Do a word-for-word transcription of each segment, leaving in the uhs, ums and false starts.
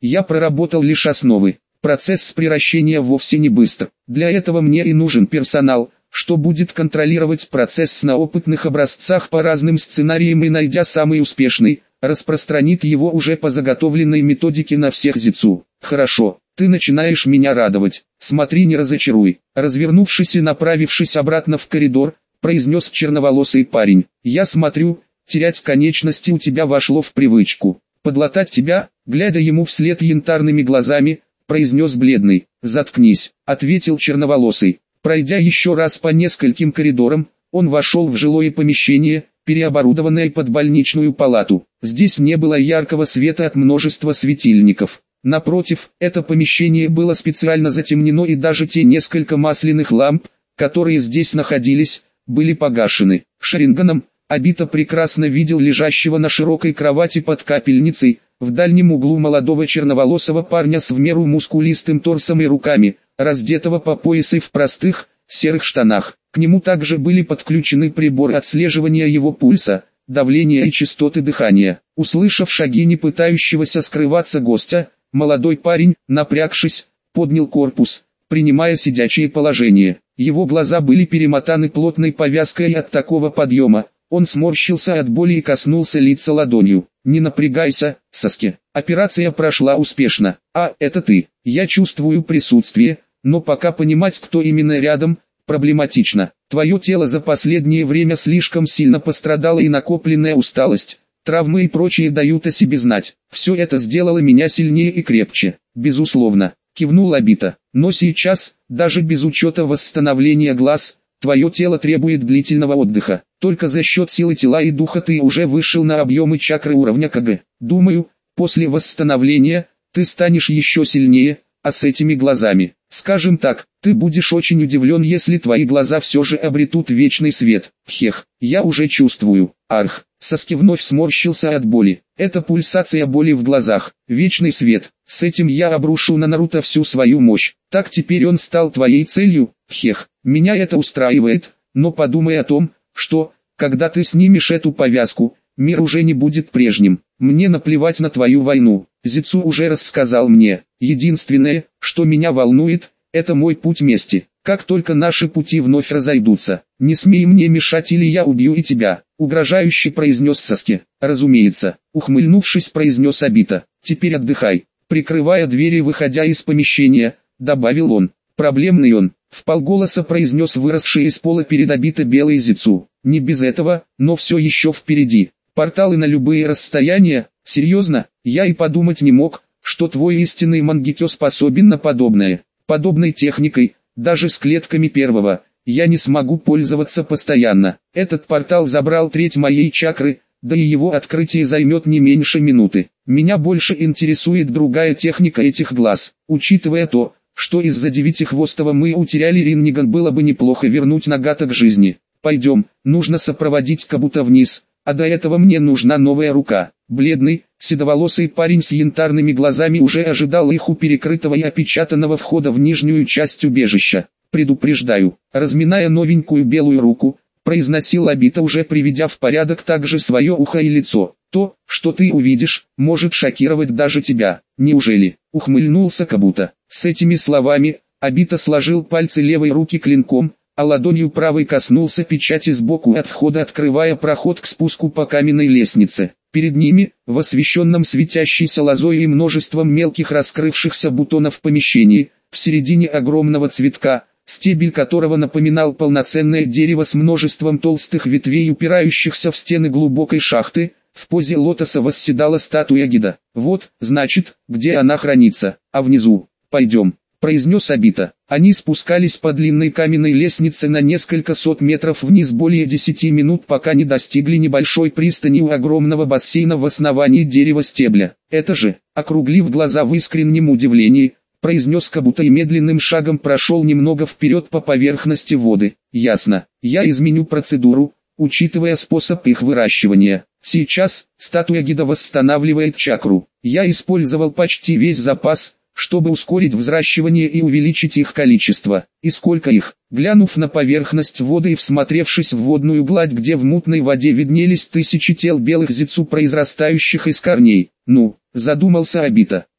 я проработал лишь основы. Процесс приращения вовсе не быстр. Для этого мне и нужен персонал, что будет контролировать процесс на опытных образцах по разным сценариям и, найдя самый успешный, распространит его уже по заготовленной методике на всех зицу. Хорошо, ты начинаешь меня радовать. Смотри, не разочаруй. Развернувшись и направившись обратно в коридор, произнес черноволосый парень. Я смотрю, терять конечности у тебя вошло в привычку. Подлатать тебя, глядя ему вслед янтарными глазами, произнес бледный. Заткнись, ответил черноволосый. Пройдя еще раз по нескольким коридорам, он вошел в жилое помещение, переоборудованное под больничную палату. Здесь не было яркого света от множества светильников. Напротив, это помещение было специально затемнено, и даже те несколько масляных ламп, которые здесь находились, были погашены. Шаринганом Обита прекрасно видел лежащего на широкой кровати под капельницей, в дальнем углу молодого черноволосого парня с в меру мускулистым торсом и руками, раздетого по пояс и в простых, серых штанах. К нему также были подключены приборы отслеживания его пульса, давления и частоты дыхания. Услышав шаги не пытающегося скрываться гостя, молодой парень, напрягшись, поднял корпус, принимая сидячее положение. Его глаза были перемотаны плотной повязкой, и от такого подъема он сморщился от боли и коснулся лица ладонью. «Не напрягайся, Саски. Операция прошла успешно. А, это ты. Я чувствую присутствие, но пока понимать, кто именно рядом, проблематично. Твое тело за последнее время слишком сильно пострадало, и накопленная усталость, травмы и прочее дают о себе знать. Все это сделало меня сильнее и крепче, безусловно», кивнул Обита. «Но сейчас, даже без учета восстановления глаз, твое тело требует длительного отдыха. Только за счет силы тела и духа ты уже вышел на объемы чакры уровня КГ. Думаю, после восстановления, ты станешь еще сильнее, а с этими глазами, скажем так, ты будешь очень удивлен, если твои глаза все же обретут вечный свет. Хех, я уже чувствую». Арх, Саски вновь сморщился от боли. Это пульсация боли в глазах, вечный свет. С этим я обрушу на Наруто всю свою мощь. Так теперь он стал твоей целью? Хех, меня это устраивает, но подумай о том, что, когда ты снимешь эту повязку, мир уже не будет прежним. Мне наплевать на твою войну. Зицу уже рассказал мне. Единственное, что меня волнует, это мой путь мести. Как только наши пути вновь разойдутся, не смей мне мешать, или я убью и тебя, угрожающе произнес Саски. Разумеется, ухмыльнувшись, произнес Обита. Теперь отдыхай. Прикрывая двери, выходя из помещения, добавил он. Проблемный он, вполголоса произнес выросший из пола перед Обита белый Зицу. Не без этого, но все еще впереди. Порталы на любые расстояния, серьезно, я и подумать не мог, что твой истинный Мангекё способен на подобное. Подобной техникой, даже с клетками первого, я не смогу пользоваться постоянно. Этот портал забрал треть моей чакры, да и его открытие займет не меньше минуты. Меня больше интересует другая техника этих глаз. Учитывая то, что из-за девятихвостого мы утеряли Ринниган, было бы неплохо вернуть Нагата к жизни. Пойдем, нужно сопроводить Кабуто вниз, а до этого мне нужна новая рука. Бледный, седоволосый парень с янтарными глазами уже ожидал их у перекрытого и опечатанного входа в нижнюю часть убежища. «Предупреждаю», разминая новенькую белую руку, произносил Обита, уже приведя в порядок также свое ухо и лицо. «То, что ты увидишь, может шокировать даже тебя. Неужели?» — ухмыльнулся Кабуто. С этими словами, Обита сложил пальцы левой руки клинком, а ладонью правой коснулся печати сбоку от входа, открывая проход к спуску по каменной лестнице. Перед ними, в освещенном светящейся лозой и множеством мелких раскрывшихся бутонов помещении, в середине огромного цветка, стебель которого напоминал полноценное дерево с множеством толстых ветвей, упирающихся в стены глубокой шахты, в позе лотоса восседала статуя Гида. «Вот, значит, где она хранится, а внизу, пойдем», произнес Обита. Они спускались по длинной каменной лестнице на несколько сот метров вниз более десяти минут, пока не достигли небольшой пристани у огромного бассейна в основании дерева стебля. «Это же», округлив глаза в искреннем удивлении, произнес Кабуто и медленным шагом прошел немного вперед по поверхности воды. «Ясно, я изменю процедуру, учитывая способ их выращивания. Сейчас, статуя Гида восстанавливает чакру. Я использовал почти весь запас, чтобы ускорить взращивание и увеличить их количество. И сколько их?» Глянув на поверхность воды и всмотревшись в водную гладь, где в мутной воде виднелись тысячи тел белых зицу, произрастающих из корней. «Ну», задумался Обита,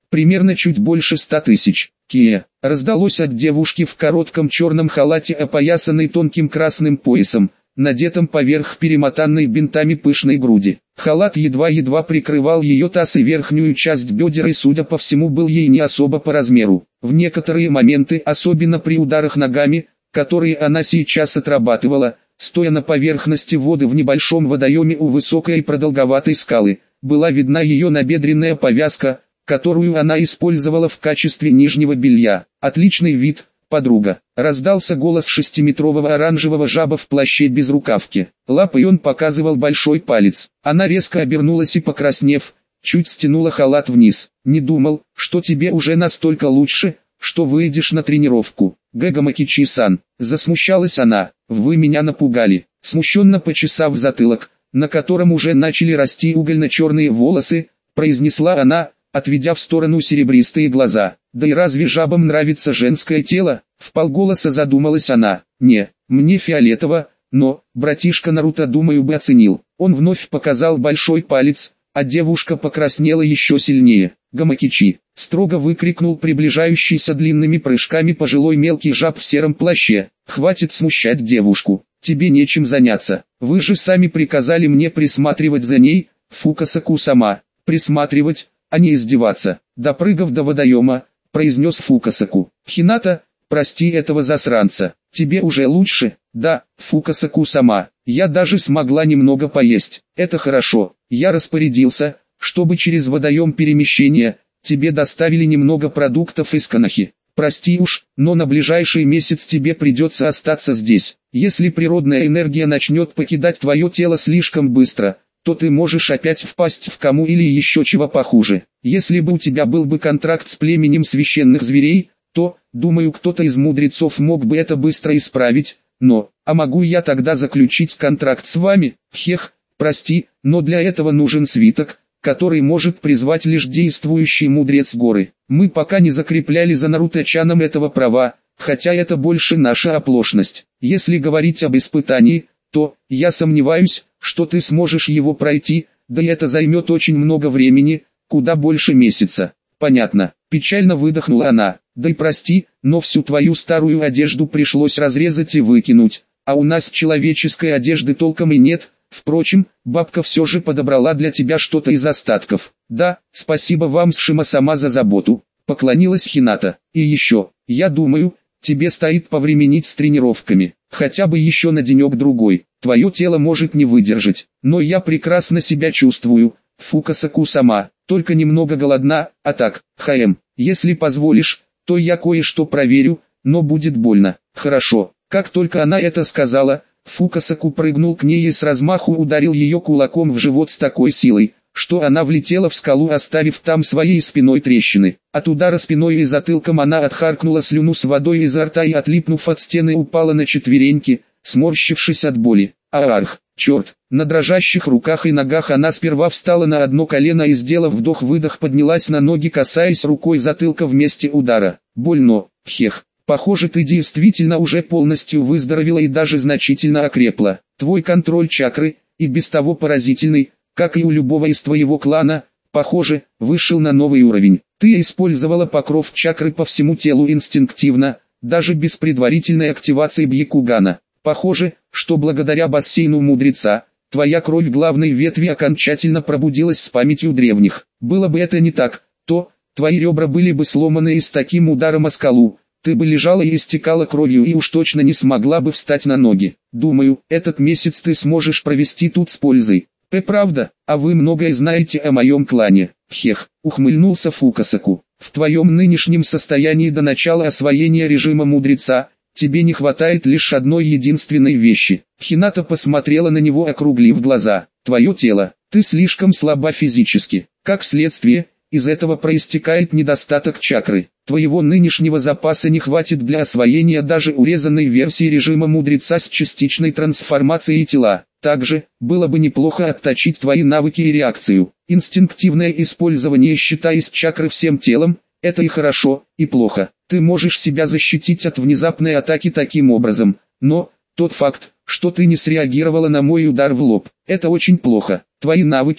Примерно чуть больше ста тысяч. Кия. Раздалось от девушки в коротком черном халате, опоясанной тонким красным поясом, надетым поверх перемотанной бинтами пышной груди. Халат едва-едва прикрывал ее таз и верхнюю часть бедер и, судя по всему, был ей не особо по размеру. В некоторые моменты, особенно при ударах ногами, которые она сейчас отрабатывала, стоя на поверхности воды в небольшом водоеме у высокой и продолговатой скалы, была видна ее набедренная повязка, которую она использовала в качестве нижнего белья. «Отличный вид, подруга!» — раздался голос шестиметрового оранжевого жаба в плаще без рукавки. Лапой он показывал большой палец. Она резко обернулась и, покраснев, чуть стянула халат вниз. «Не думал, что тебе уже настолько лучше, что выйдешь на тренировку. Гэгамакичи-сан», — засмущалась она. «Вы меня напугали». Смущенно почесав затылок, на котором уже начали расти угольно-черные волосы, произнесла она, отведя в сторону серебристые глаза. «Да и разве жабам нравится женское тело?» — вполголоса задумалась она. «Не, мне фиолетово, но, братишка Наруто, думаю, бы оценил». Он вновь показал большой палец, а девушка покраснела еще сильнее. «Гамакичи!» — строго выкрикнул приближающийся длинными прыжками пожилой мелкий жаб в сером плаще. «Хватит смущать девушку, тебе нечем заняться. Вы же сами приказали мне присматривать за ней, Фукасаку-сама». «Присматривать, а не издеваться», — допрыгав до водоема, произнес Фукасаку. «Хината, прости этого засранца, тебе уже лучше?» «Да, Фукасаку-сама, я даже смогла немного поесть». «Это хорошо, я распорядился, чтобы через водоем перемещения, тебе доставили немного продуктов из Канахи. Прости уж, но на ближайший месяц тебе придется остаться здесь. Если природная энергия начнет покидать твое тело слишком быстро, то ты можешь опять впасть в кому или еще чего похуже. Если бы у тебя был бы контракт с племенем священных зверей, то, думаю, кто-то из мудрецов мог бы это быстро исправить, но, а могу я тогда заключить контракт с вами? Хех, прости, но для этого нужен свиток, который может призвать лишь действующий мудрец горы. Мы пока не закрепляли за Наруто-чаном этого права, хотя это больше наша оплошность. Если говорить об испытании, то, я сомневаюсь, что ты сможешь его пройти, да и это займет очень много времени, куда больше месяца. Понятно, печально выдохнула она. Да и прости, но всю твою старую одежду пришлось разрезать и выкинуть, а у нас человеческой одежды толком и нет. Впрочем, бабка все же подобрала для тебя что-то из остатков. Да, спасибо вам, Шима-сама, за заботу, поклонилась Хината. И еще, я думаю, тебе стоит повременить с тренировками, хотя бы еще на денек-другой. Твое тело может не выдержать, но я прекрасно себя чувствую, Фукасаку-сама, только немного голодна, а так, ХМ, если позволишь, то я кое-что проверю, но будет больно. Хорошо. Как только она это сказала, Фукасаку прыгнул к ней и с размаху ударил ее кулаком в живот с такой силой, что она влетела в скалу, оставив там своей спиной трещины. От удара спиной и затылком она отхаркнула слюну с водой изо рта и, отлипнув от стены, упала на четвереньки, сморщившись от боли. Аарх, черт! На дрожащих руках и ногах она сперва встала на одно колено и, сделав вдох-выдох, поднялась на ноги, касаясь рукой затылка в месте удара. Больно, хех. Похоже, ты действительно уже полностью выздоровела и даже значительно окрепла. Твой контроль чакры, и без того поразительный, как и у любого из твоего клана, похоже, вышел на новый уровень. Ты использовала покров чакры по всему телу инстинктивно, даже без предварительной активации Бьякугана. Похоже, что благодаря бассейну мудреца, твоя кровь главной ветви окончательно пробудилась с памятью древних. Было бы это не так, то твои ребра были бы сломаны и с таким ударом о скалу ты бы лежала и истекала кровью и уж точно не смогла бы встать на ноги. Думаю, этот месяц ты сможешь провести тут с пользой. Э, правда, а вы многое знаете о моем клане. Хех, ухмыльнулся Фукасаку. В твоем нынешнем состоянии до начала освоения режима мудреца, тебе не хватает лишь одной единственной вещи. Хината посмотрела на него, округлив глаза. Твое тело, ты слишком слаба физически. Как следствие, из этого проистекает недостаток чакры. Твоего нынешнего запаса не хватит для освоения даже урезанной версии режима мудреца с частичной трансформацией тела. Также, было бы неплохо отточить твои навыки и реакцию. Инстинктивное использование щита из чакры всем телом – это и хорошо, и плохо. Ты можешь себя защитить от внезапной атаки таким образом, но тот факт, что ты не среагировала на мой удар в лоб, это очень плохо. Твои навыки,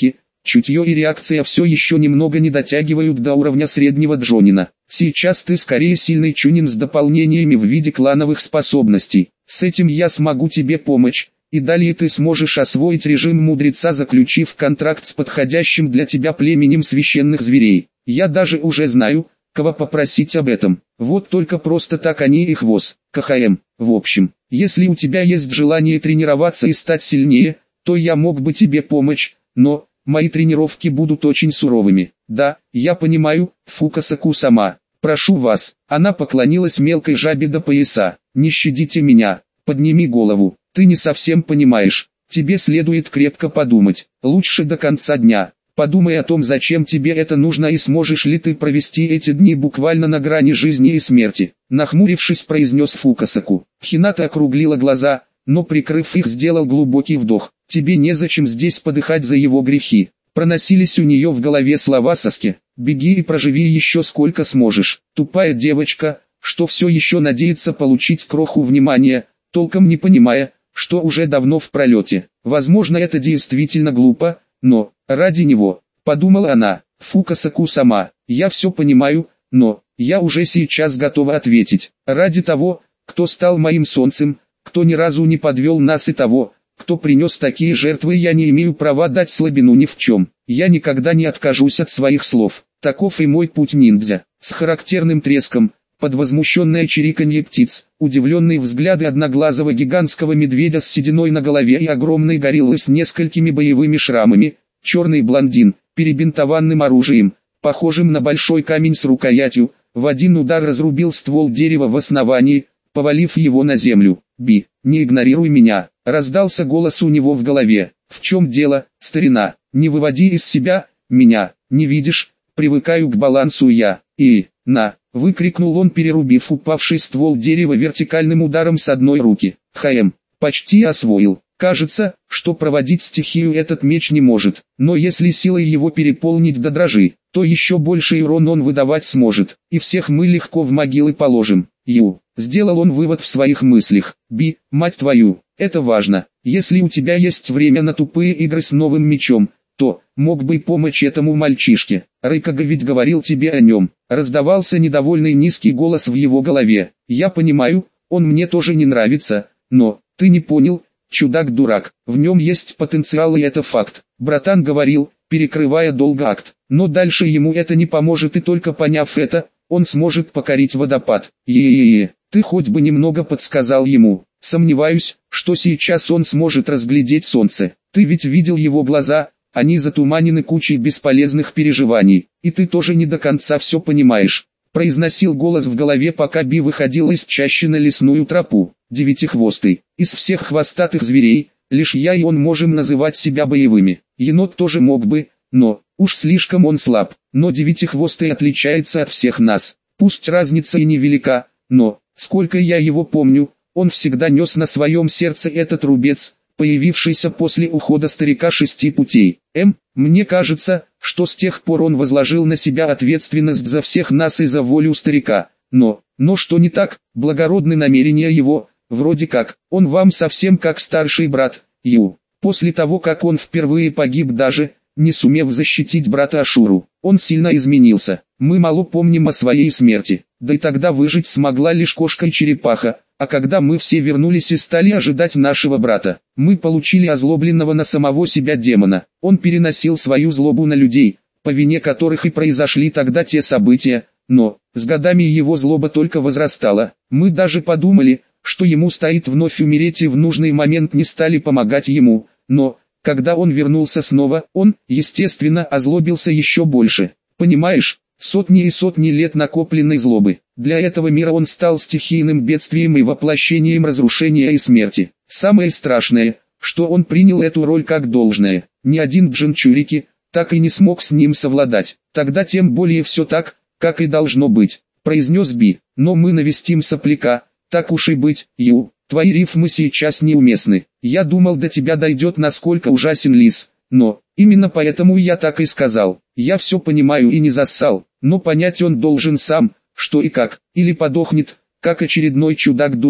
чутье и реакция все еще немного не дотягивают до уровня среднего джонина. Сейчас ты скорее сильный чунин с дополнениями в виде клановых способностей. С этим я смогу тебе помочь, и далее ты сможешь освоить режим мудреца, заключив контракт с подходящим для тебя племенем священных зверей. Я даже уже знаю, кого попросить об этом. Вот только просто так они их воз. КХМ. В общем, если у тебя есть желание тренироваться и стать сильнее, то я мог бы тебе помочь, но мои тренировки будут очень суровыми. Да, я понимаю, Фукасаку-сама. Прошу вас. Она поклонилась мелкой жабе до пояса. Не щадите меня. Подними голову. Ты не совсем понимаешь. Тебе следует крепко подумать. Лучше до конца дня. Подумай о том, зачем тебе это нужно и сможешь ли ты провести эти дни буквально на грани жизни и смерти. Нахмурившись, произнес Фукасаку. Хината округлила глаза, но прикрыв их, сделал глубокий вдох. Тебе незачем здесь подыхать за его грехи. Проносились у нее в голове слова Саски. Беги и проживи еще сколько сможешь. Тупая девочка, что все еще надеется получить кроху внимания, толком не понимая, что уже давно в пролете. Возможно, это действительно глупо, но ради него, подумала она. Фукасаку-сама, я все понимаю, но я уже сейчас готова ответить. Ради того, кто стал моим солнцем, кто ни разу не подвел нас, и того, кто принес такие жертвы, я не имею права дать слабину ни в чем. Я никогда не откажусь от своих слов. Таков и мой путь ниндзя. С характерным треском, под возмущенное чириканье птиц, удивленные взгляды одноглазого гигантского медведя с сединой на голове и огромной гориллы с несколькими боевыми шрамами, черный блондин, перебинтованным оружием, похожим на большой камень с рукоятью, в один удар разрубил ствол дерева в основании, повалив его на землю. «Би, не игнорируй меня», — раздался голос у него в голове. «В чем дело, старина? Не выводи из себя меня, не видишь, привыкаю к балансу я». «И, на!» — выкрикнул он, перерубив упавший ствол дерева вертикальным ударом с одной руки. «ХМ, почти освоил. Кажется, что проводить стихию этот меч не может, но если силой его переполнить до дрожи, то еще больший урон он выдавать сможет, и всех мы легко в могилы положим». Ю. Сделал он вывод в своих мыслях. «Би, мать твою, это важно. Если у тебя есть время на тупые игры с новым мечом, то мог бы помочь этому мальчишке. Райкага ведь говорил тебе о нем». Раздавался недовольный низкий голос в его голове. «Я понимаю, он мне тоже не нравится, но ты не понял, чудак-дурак, в нем есть потенциал, и это факт. Братан говорил, перекрывая долго акт, но дальше ему это не поможет, и только поняв это, он сможет покорить водопад. Е-е-е, ты хоть бы немного подсказал ему. Сомневаюсь, что сейчас он сможет разглядеть солнце. Ты ведь видел его глаза, они затуманены кучей бесполезных переживаний, и ты тоже не до конца все понимаешь», — произносил голос в голове, пока Би выходил из чащи на лесную тропу. «Девятихвостый, из всех хвостатых зверей, лишь я и он можем называть себя боевыми. Енот тоже мог бы, но уж слишком он слаб. Но Девятихвостый отличается от всех нас. Пусть разница и невелика, но, сколько я его помню, он всегда нес на своем сердце этот рубец, появившийся после ухода старика шести путей. М, мне кажется, что с тех пор он возложил на себя ответственность за всех нас и за волю старика. Но, но что не так, благородны намерения его, вроде как, он вам совсем как старший брат, Ю. После того, как он впервые погиб, даже не сумев защитить брата Ашуру, он сильно изменился. Мы мало помним о своей смерти, да и тогда выжить смогла лишь кошка и черепаха, а когда мы все вернулись и стали ожидать нашего брата, мы получили озлобленного на самого себя демона. Он переносил свою злобу на людей, по вине которых и произошли тогда те события, но с годами его злоба только возрастала. Мы даже подумали, что ему стоит вновь умереть, и в нужный момент не стали помогать ему, но когда он вернулся снова, он, естественно, озлобился еще больше. Понимаешь, сотни и сотни лет накопленной злобы. Для этого мира он стал стихийным бедствием и воплощением разрушения и смерти. Самое страшное, что он принял эту роль как должное. Ни один Джинчурики так и не смог с ним совладать. Тогда тем более все так, как и должно быть, произнес Би. Но мы навестим сопляка, так уж и быть, Ю. Твои рифмы сейчас неуместны. Я думал, до тебя дойдет, насколько ужасен лис, но именно поэтому я так и сказал. Я все понимаю и не зассал, но понять он должен сам, что и как, или подохнет, как очередной чудак-дурак.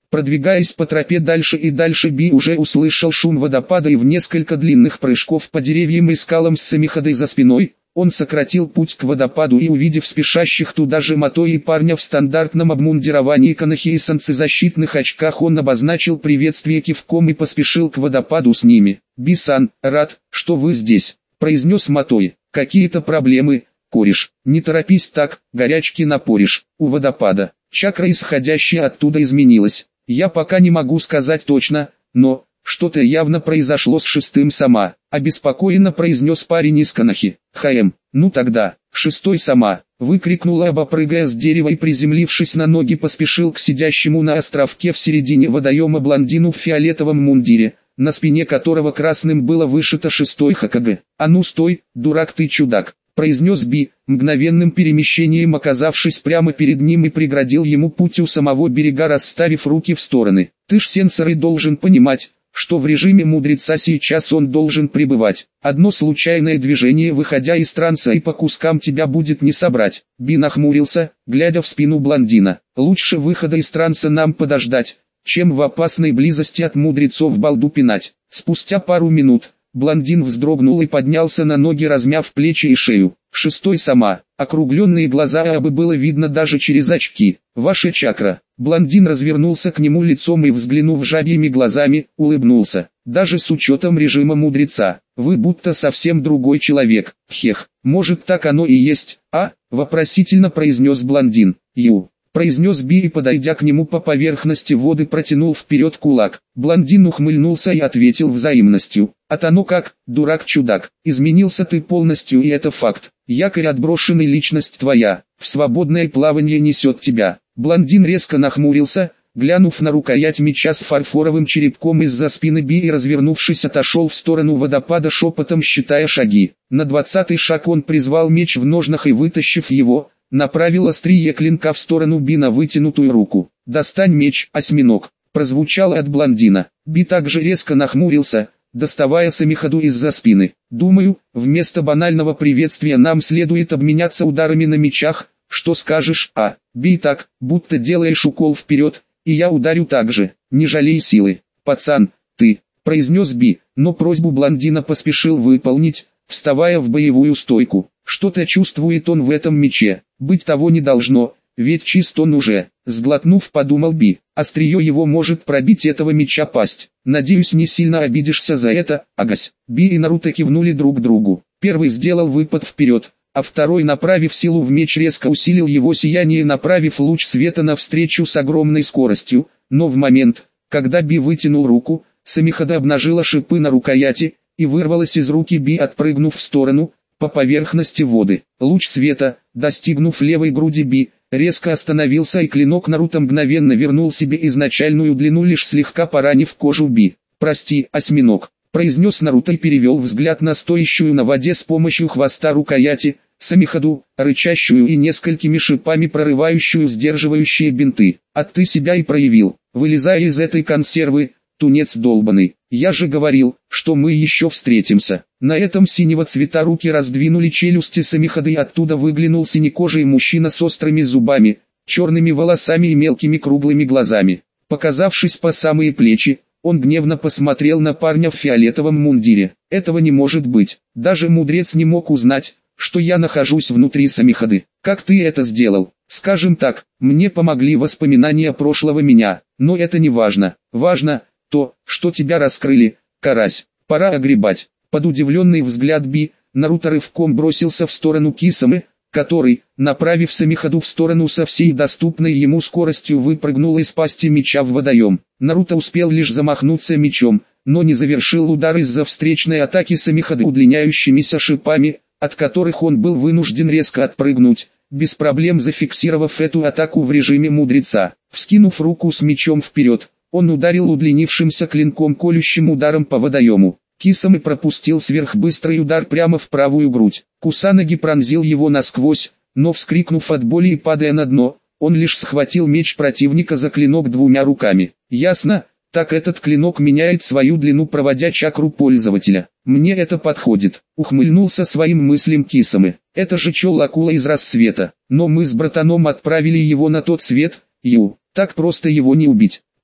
Продвигаясь по тропе дальше и дальше, Би уже услышал шум водопада и в несколько длинных прыжков по деревьям и скалам с Самиходой за спиной, он сократил путь к водопаду и, увидев спешащих туда же Мотои и парня в стандартном обмундировании канахи и солнцезащитных очках, он обозначил приветствие кивком и поспешил к водопаду с ними. «Би-сан, рад, что вы здесь», — произнес Мотои. «Какие-то проблемы, кореш? Не торопись так, горячки напоришь». У водопада чакра, исходящая оттуда, изменилась. «Я пока не могу сказать точно, но что-то явно произошло с шестым сама», — обеспокоенно произнес парень из канахи. «Хаэм, ну тогда, шестой сама», — выкрикнул Аба, прыгая с дерева и, приземлившись на ноги, поспешил к сидящему на островке в середине водоема блондину в фиолетовом мундире, на спине которого красным было вышито шестой Хокаге. «А ну стой, дурак ты чудак», — произнес Би, мгновенным перемещением оказавшись прямо перед ним и преградил ему путь у самого берега, расставив руки в стороны. «Ты ж сенсоры должен понимать, что в режиме мудреца сейчас он должен пребывать. Одно случайное движение, выходя из транса, и по кускам тебя будет не собрать». Би нахмурился, глядя в спину блондина. «Лучше выхода из транса нам подождать, чем в опасной близости от мудрецов балду пинать». Спустя пару минут блондин вздрогнул и поднялся на ноги, размяв плечи и шею. «Шестой сама». Округленные глаза Абы было видно даже через очки. «Ваша чакра». Блондин развернулся к нему лицом и, взглянув жабьими глазами, улыбнулся. «Даже с учетом режима мудреца, вы будто совсем другой человек. Хех, может так оно и есть, а?» Вопросительно произнес блондин. «Ю», произнес Би и, подойдя к нему по поверхности воды, протянул вперед кулак. Блондин ухмыльнулся и ответил взаимностью. «А оно как, дурак-чудак, изменился ты полностью, и это факт. Якорь отброшенный, личность твоя, в свободное плавание несет тебя». Блондин резко нахмурился, глянув на рукоять меча с фарфоровым черепком из-за спины Би, и, развернувшись, отошел в сторону водопада, шепотом считая шаги. На двадцатый шаг он призвал меч в ножнах и, вытащив его, направил острие клинка в сторону Би на вытянутую руку. «Достань меч, осьминог», прозвучало от блондина. Би также резко нахмурился, доставая Самиходу из-за спины. «Думаю, вместо банального приветствия нам следует обменяться ударами на мечах. Что скажешь, а?» «Бей так, будто делаешь укол вперед, и я ударю так же. Не жалей силы». «Пацан, ты», произнес Би, но просьбу блондина поспешил выполнить, вставая в боевую стойку. Что-то чувствует он в этом мече, быть того не должно, ведь чист он уже. Сглотнув, подумал Би, острие его может пробить этого меча пасть. «Надеюсь, не сильно обидишься за это, Агась». Би и Наруто кивнули друг другу. Первый сделал выпад вперед, а второй, направив силу в меч, резко усилил его сияние, направив луч света навстречу с огромной скоростью. Но в момент, когда Би вытянул руку, Самихода обнажила шипы на рукояти и вырвалась из руки Би, отпрыгнув в сторону, по поверхности воды. Луч света, достигнув левой груди Би, резко остановился, и клинок Наруто мгновенно вернул себе изначальную длину, лишь слегка поранив кожу Би. «Прости, осьминог», произнес Наруто и перевел взгляд на стоящую на воде с помощью хвоста рукояти Самиходу, рычащую и несколькими шипами прорывающую сдерживающие бинты. «А ты себя и проявил, вылезая из этой консервы, тунец долбаный. Я же говорил, что мы еще встретимся». На этом синего цвета руки раздвинули челюсти Самиходы, и оттуда выглянул синекожий мужчина с острыми зубами, черными волосами и мелкими круглыми глазами. Показавшись по самые плечи, он гневно посмотрел на парня в фиолетовом мундире. «Этого не может быть. Даже мудрец не мог узнать, что я нахожусь внутри Самиходы. Как ты это сделал?» «Скажем так, мне помогли воспоминания прошлого меня, но это не важно. Важно то, что тебя раскрыли, карась. Пора огребать». Под удивленный взгляд Би, Наруто рывком бросился в сторону Кисамы, который, направив Самиходу в сторону со всей доступной ему скоростью, выпрыгнул из пасти меча в водоем. Наруто успел лишь замахнуться мечом, но не завершил удар из-за встречной атаки Самиходы удлиняющимися шипами, от которых он был вынужден резко отпрыгнуть, без проблем зафиксировав эту атаку в режиме мудреца. Вскинув руку с мечом вперед, он ударил удлинившимся клинком колющим ударом по водоему. Кисамы пропустил сверхбыстрый удар прямо в правую грудь. Кусанаги пронзил его насквозь, но, вскрикнув от боли и падая на дно, он лишь схватил меч противника за клинок двумя руками. «Ясно, так этот клинок меняет свою длину, проводя чакру пользователя. Мне это подходит», — ухмыльнулся своим мыслям Кисамы. «Это же чел акула из рассвета, но мы с братаном отправили его на тот свет, ю, так просто его не убить».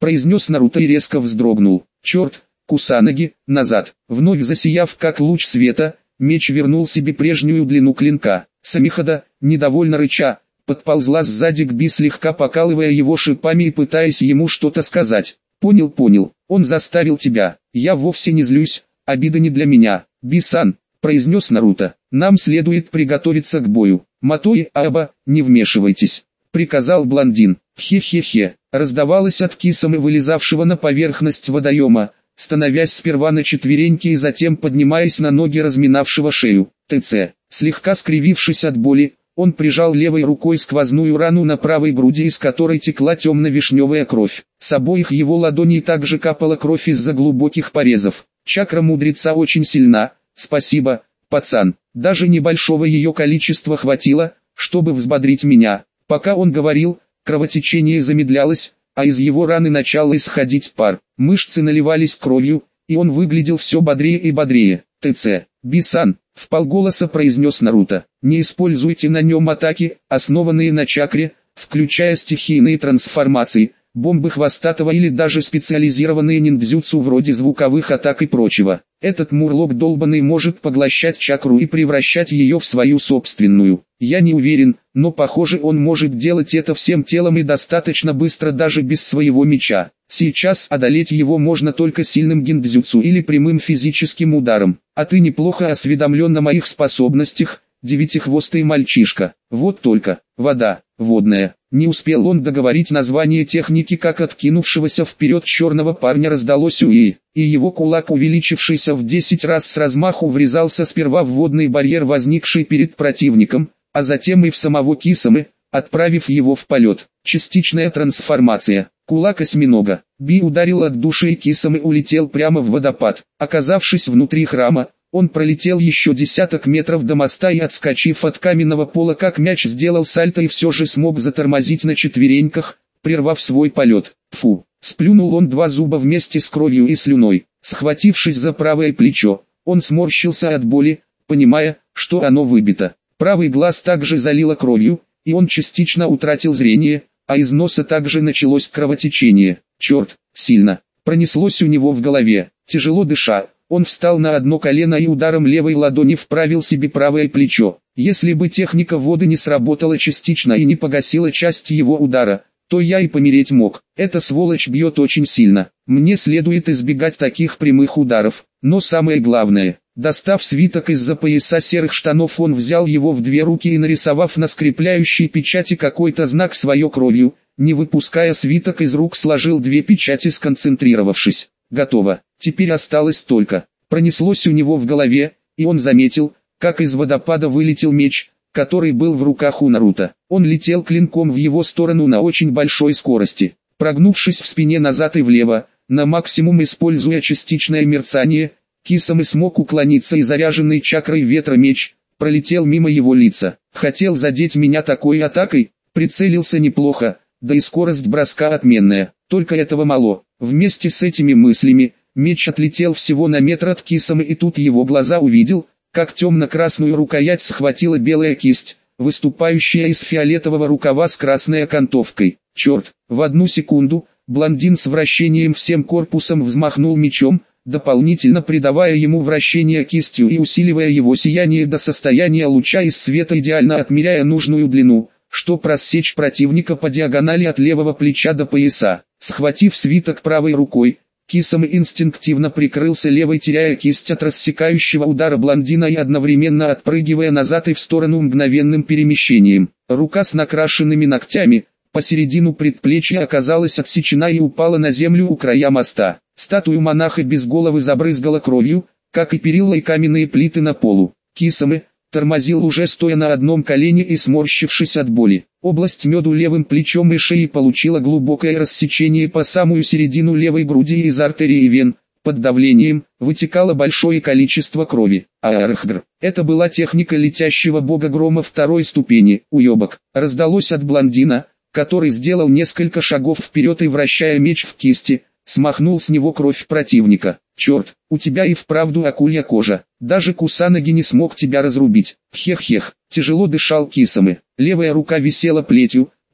произнес Наруто и резко вздрогнул. Черт, Кусанаги, назад. Вновь засияв как луч света, меч вернул себе прежнюю длину клинка. Самихада, недовольно рыча, подползла сзади к Би, слегка покалывая его шипами и пытаясь ему что-то сказать. «Понял, понял, он заставил тебя, я вовсе не злюсь, обида не для меня, Би-сан», произнес Наруто. «Нам следует приготовиться к бою. Матои, Аба, не вмешивайтесь», приказал блондин. «Хе-хе-хе», раздавалось от Кисамы, вылезавшего на поверхность водоема, становясь сперва на четвереньки и затем поднимаясь на ноги разминавшего шею. ТЦ, слегка скривившись от боли, он прижал левой рукой сквозную рану на правой груди, из которой текла темно-вишневая кровь. С обоих его ладоней также капала кровь из-за глубоких порезов. Чакра мудреца очень сильна, спасибо, пацан. Даже небольшого ее количества хватило, чтобы взбодрить меня. Пока он говорил, кровотечение замедлялось, а из его раны начал исходить пар. Мышцы наливались кровью, и он выглядел все бодрее и бодрее. ТЦ, Би-сан, вполголоса произнес Наруто, не используйте на нем атаки, основанные на чакре, включая стихийные трансформации, бомбы хвостатого или даже специализированные ниндзюцу вроде звуковых атак и прочего. Этот мурлок долбанный может поглощать чакру и превращать ее в свою собственную. Я не уверен, но похоже, он может делать это всем телом и достаточно быстро даже без своего меча. Сейчас одолеть его можно только сильным гиндзюцу или прямым физическим ударом. А ты неплохо осведомлен о моих способностях, девятихвостый мальчишка. Вот только, вода, водная. Не успел он договорить название техники, как откинувшегося вперед черного парня раздалось уи, и его кулак, увеличившийся в десять раз с размаху, врезался сперва в водный барьер, возникший перед противником, а затем и в самого Кисамы, отправив его в полет. Частичная трансформация. Кулак осьминога. Би ударил от души, и Кисамы улетел прямо в водопад. Оказавшись внутри храма, он пролетел еще десяток метров до моста и, отскочив от каменного пола как мяч, сделал сальто и все же смог затормозить на четвереньках, прервав свой полет. Фу! Сплюнул он два зуба вместе с кровью и слюной. Схватившись за правое плечо, он сморщился от боли, понимая, что оно выбито. Правый глаз также залило кровью, и он частично утратил зрение, а из носа также началось кровотечение. Черт, сильно! Пронеслось у него в голове. Тяжело дыша, он встал на одно колено и ударом левой ладони вправил себе правое плечо. Если бы техника воды не сработала частично и не погасила часть его удара, то я и помереть мог. Эта сволочь бьет очень сильно. Мне следует избегать таких прямых ударов. Но самое главное, достав свиток из-за пояса серых штанов, он взял его в две руки и, нарисовав на скрепляющей печати какой-то знак своей кровью, не выпуская свиток из рук, сложил две печати, сконцентрировавшись. Готово. Теперь осталось только. Пронеслось у него в голове, и он заметил, как из водопада вылетел меч, который был в руках у Наруто. Он летел клинком в его сторону на очень большой скорости. Прогнувшись в спине назад и влево, на максимум используя частичное мерцание, Кисамы смог уклониться, и заряженный чакрой ветра меч пролетел мимо его лица. Хотел задеть меня такой атакой, прицелился неплохо, да и скорость броска отменная. Только этого мало. Вместе с этими мыслями, меч отлетел всего на метр от Кисамы, и тут его глаза увидел, как темно-красную рукоять схватила белая кисть, выступающая из фиолетового рукава с красной окантовкой. Черт! В одну секунду, блондин с вращением всем корпусом взмахнул мечом, дополнительно придавая ему вращение кистью и усиливая его сияние до состояния луча из света, идеально отмеряя нужную длину, чтобы рассечь противника по диагонали от левого плеча до пояса. Схватив свиток правой рукой, Кисамы инстинктивно прикрылся левой, теряя кисть от рассекающего удара блондина и одновременно отпрыгивая назад и в сторону мгновенным перемещением. Рука с накрашенными ногтями, посередину предплечья, оказалась отсечена и упала на землю у края моста. Статую монаха без головы забрызгала кровью, как и перила и каменные плиты на полу. Кисамы тормозил, уже стоя на одном колене и сморщившись от боли. Область меду левым плечом и шеи получила глубокое рассечение по самую середину левой груди, и из артерий и вен, под давлением, вытекало большое количество крови. Архгр. Это была техника летящего бога грома второй ступени. Уебок. Раздалось от блондина, который сделал несколько шагов вперед и, вращая меч в кисти, смахнул с него кровь противника. Черт, у тебя и вправду акулья кожа. Даже Кусанаги не смог тебя разрубить. Хех-хех. Тяжело дышал Кисамы. Левая рука висела плетью,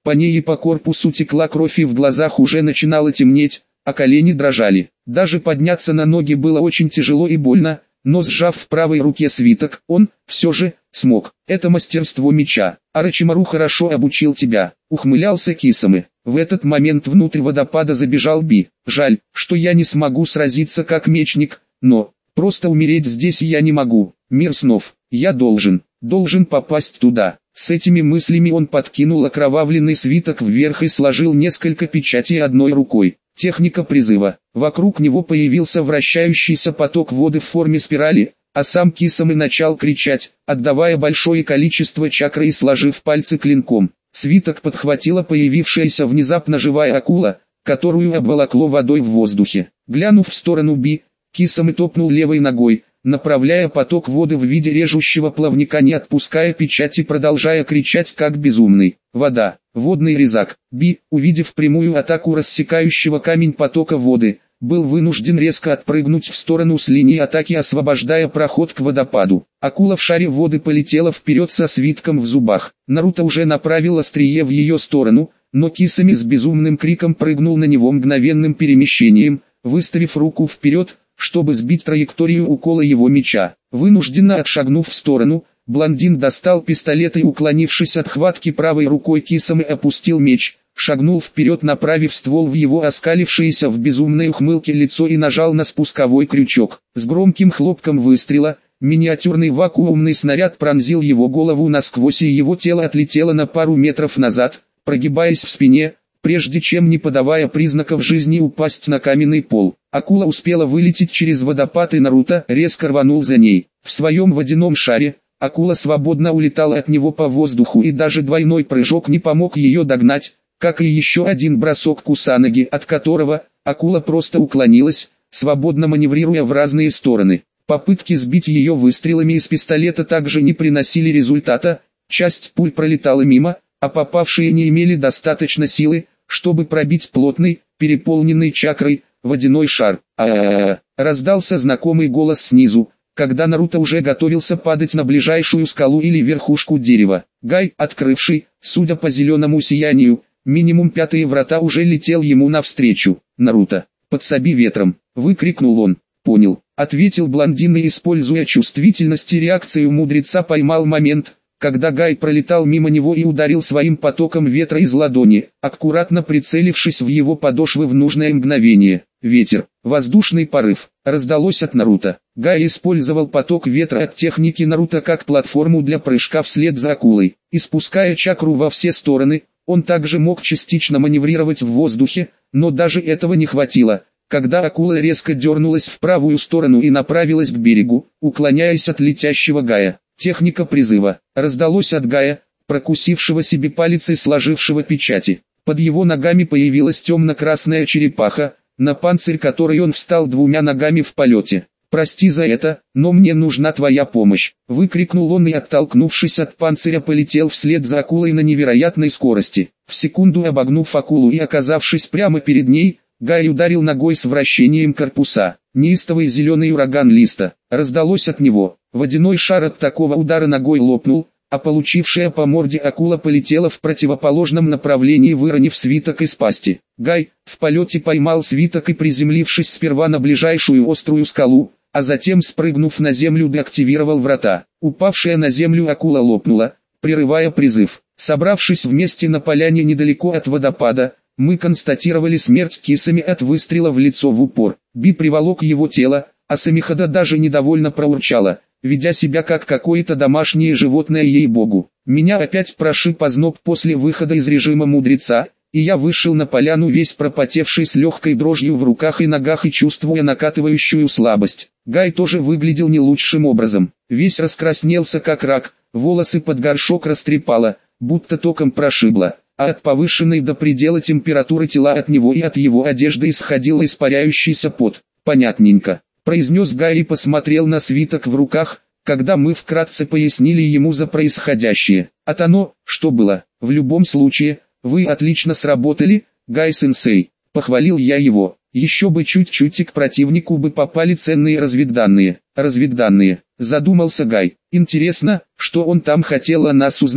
По ней и по корпусу текла кровь, и в глазах уже начинало темнеть, а колени дрожали. Даже подняться на ноги было очень тяжело и больно, но сжав в правой руке свиток, он, все же, смог. Это мастерство меча. Орочимару хорошо обучил тебя, ухмылялся Кисаме. В этот момент внутрь водопада забежал Би. Жаль, что я не смогу сразиться как мечник, но, просто умереть здесь я не могу. Мир снов, я должен, должен попасть туда. С этими мыслями он подкинул окровавленный свиток вверх и сложил несколько печатей одной рукой. Техника призыва. Вокруг него появился вращающийся поток воды в форме спирали, а сам Кисаме начал кричать, отдавая большое количество чакры и сложив пальцы клинком. Свиток подхватила появившаяся внезапно живая акула, которую обволокло водой в воздухе. Глянув в сторону Би, Кисаме топнул левой ногой, направляя поток воды в виде режущего плавника, не отпуская печать и продолжая кричать как безумный. Вода, водный резак. Би, увидев прямую атаку рассекающего камень потока воды, был вынужден резко отпрыгнуть в сторону с линии атаки, освобождая проход к водопаду. Акула в шаре воды полетела вперед со свитком в зубах. Наруто уже направил острие в ее сторону, но Кисаме с безумным криком прыгнул на него мгновенным перемещением, выставив руку вперед, чтобы сбить траекторию укола его меча. Вынужденно отшагнув в сторону, блондин достал пистолет и, уклонившись от хватки правой рукой Кисаме, опустил меч, шагнул вперед, направив ствол в его оскалившееся в безумной ухмылке лицо и нажал на спусковой крючок. С громким хлопком выстрела, миниатюрный вакуумный снаряд пронзил его голову насквозь, и его тело отлетело на пару метров назад, прогибаясь в спине, прежде чем, не подавая признаков жизни, упасть на каменный пол. Акула успела вылететь через водопад, и Наруто резко рванул за ней. В своем водяном шаре, акула свободно улетала от него по воздуху, и даже двойной прыжок не помог ее догнать, как и еще один бросок Кусанаги, от которого акула просто уклонилась, свободно маневрируя в разные стороны. Попытки сбить ее выстрелами из пистолета также не приносили результата, часть пуль пролетала мимо, а попавшие не имели достаточно силы, чтобы пробить плотный, переполненный чакрой, водяной шар. А-а-а! Раздался знакомый голос снизу, когда Наруто уже готовился падать на ближайшую скалу или верхушку дерева. Гай, открывший, судя по зеленому сиянию, минимум пятые врата, уже летел ему навстречу. «Наруто, подсоби ветром!» — выкрикнул он. «Понял», — ответил блондин, и, используя чувствительность и реакцию мудреца, поймал момент, когда Гай пролетал мимо него и ударил своим потоком ветра из ладони, аккуратно прицелившись в его подошвы в нужное мгновение. Ветер, воздушный порыв, раздалось от Наруто. Гай использовал поток ветра от техники Наруто как платформу для прыжка вслед за акулой. Испуская чакру во все стороны, он также мог частично маневрировать в воздухе, но даже этого не хватило, когда акула резко дернулась в правую сторону и направилась к берегу, уклоняясь от летящего Гая. Техника призыва. Раздалось от Гая, прокусившего себе палец и сложившего печати. Под его ногами появилась темно-красная черепаха, на панцирь которой он встал двумя ногами в полете. «Прости за это, но мне нужна твоя помощь», — выкрикнул он и, оттолкнувшись от панциря, полетел вслед за акулой на невероятной скорости. В секунду обогнув акулу и оказавшись прямо перед ней, Гай ударил ногой с вращением корпуса. Неистовый зеленый ураган листа. Раздалось от него. Водяной шар от такого удара ногой лопнул, а получившая по морде акула полетела в противоположном направлении, выронив свиток из пасти. Гай в полете поймал свиток и, приземлившись сперва на ближайшую острую скалу, а затем, спрыгнув на землю, деактивировал врата. Упавшая на землю акула лопнула, прерывая призыв. Собравшись вместе на поляне недалеко от водопада, мы констатировали смерть Кисаме от выстрела в лицо в упор. Би приволок его тело, а Самихада даже недовольно проурчала, ведя себя как какое-то домашнее животное, ей-богу. Меня опять прошиб озноб после выхода из режима мудреца, и я вышел на поляну весь пропотевший, с легкой дрожью в руках и ногах и чувствуя накатывающую слабость. Гай тоже выглядел не лучшим образом. Весь раскраснелся как рак, волосы под горшок растрепало, будто током прошибло, а от повышенной до предела температуры тела от него и от его одежды исходил испаряющийся пот. «Понятненько», — произнес Гай и посмотрел на свиток в руках, когда мы вкратце пояснили ему за происходящее. «От оно, что было, в любом случае, вы отлично сработали, Гай-сенсей», — похвалил я его. «Еще бы чуть-чуть, и к противнику бы попали ценные разведданные». «Разведданные», — задумался Гай. «Интересно, что он там хотел о нас узнать?»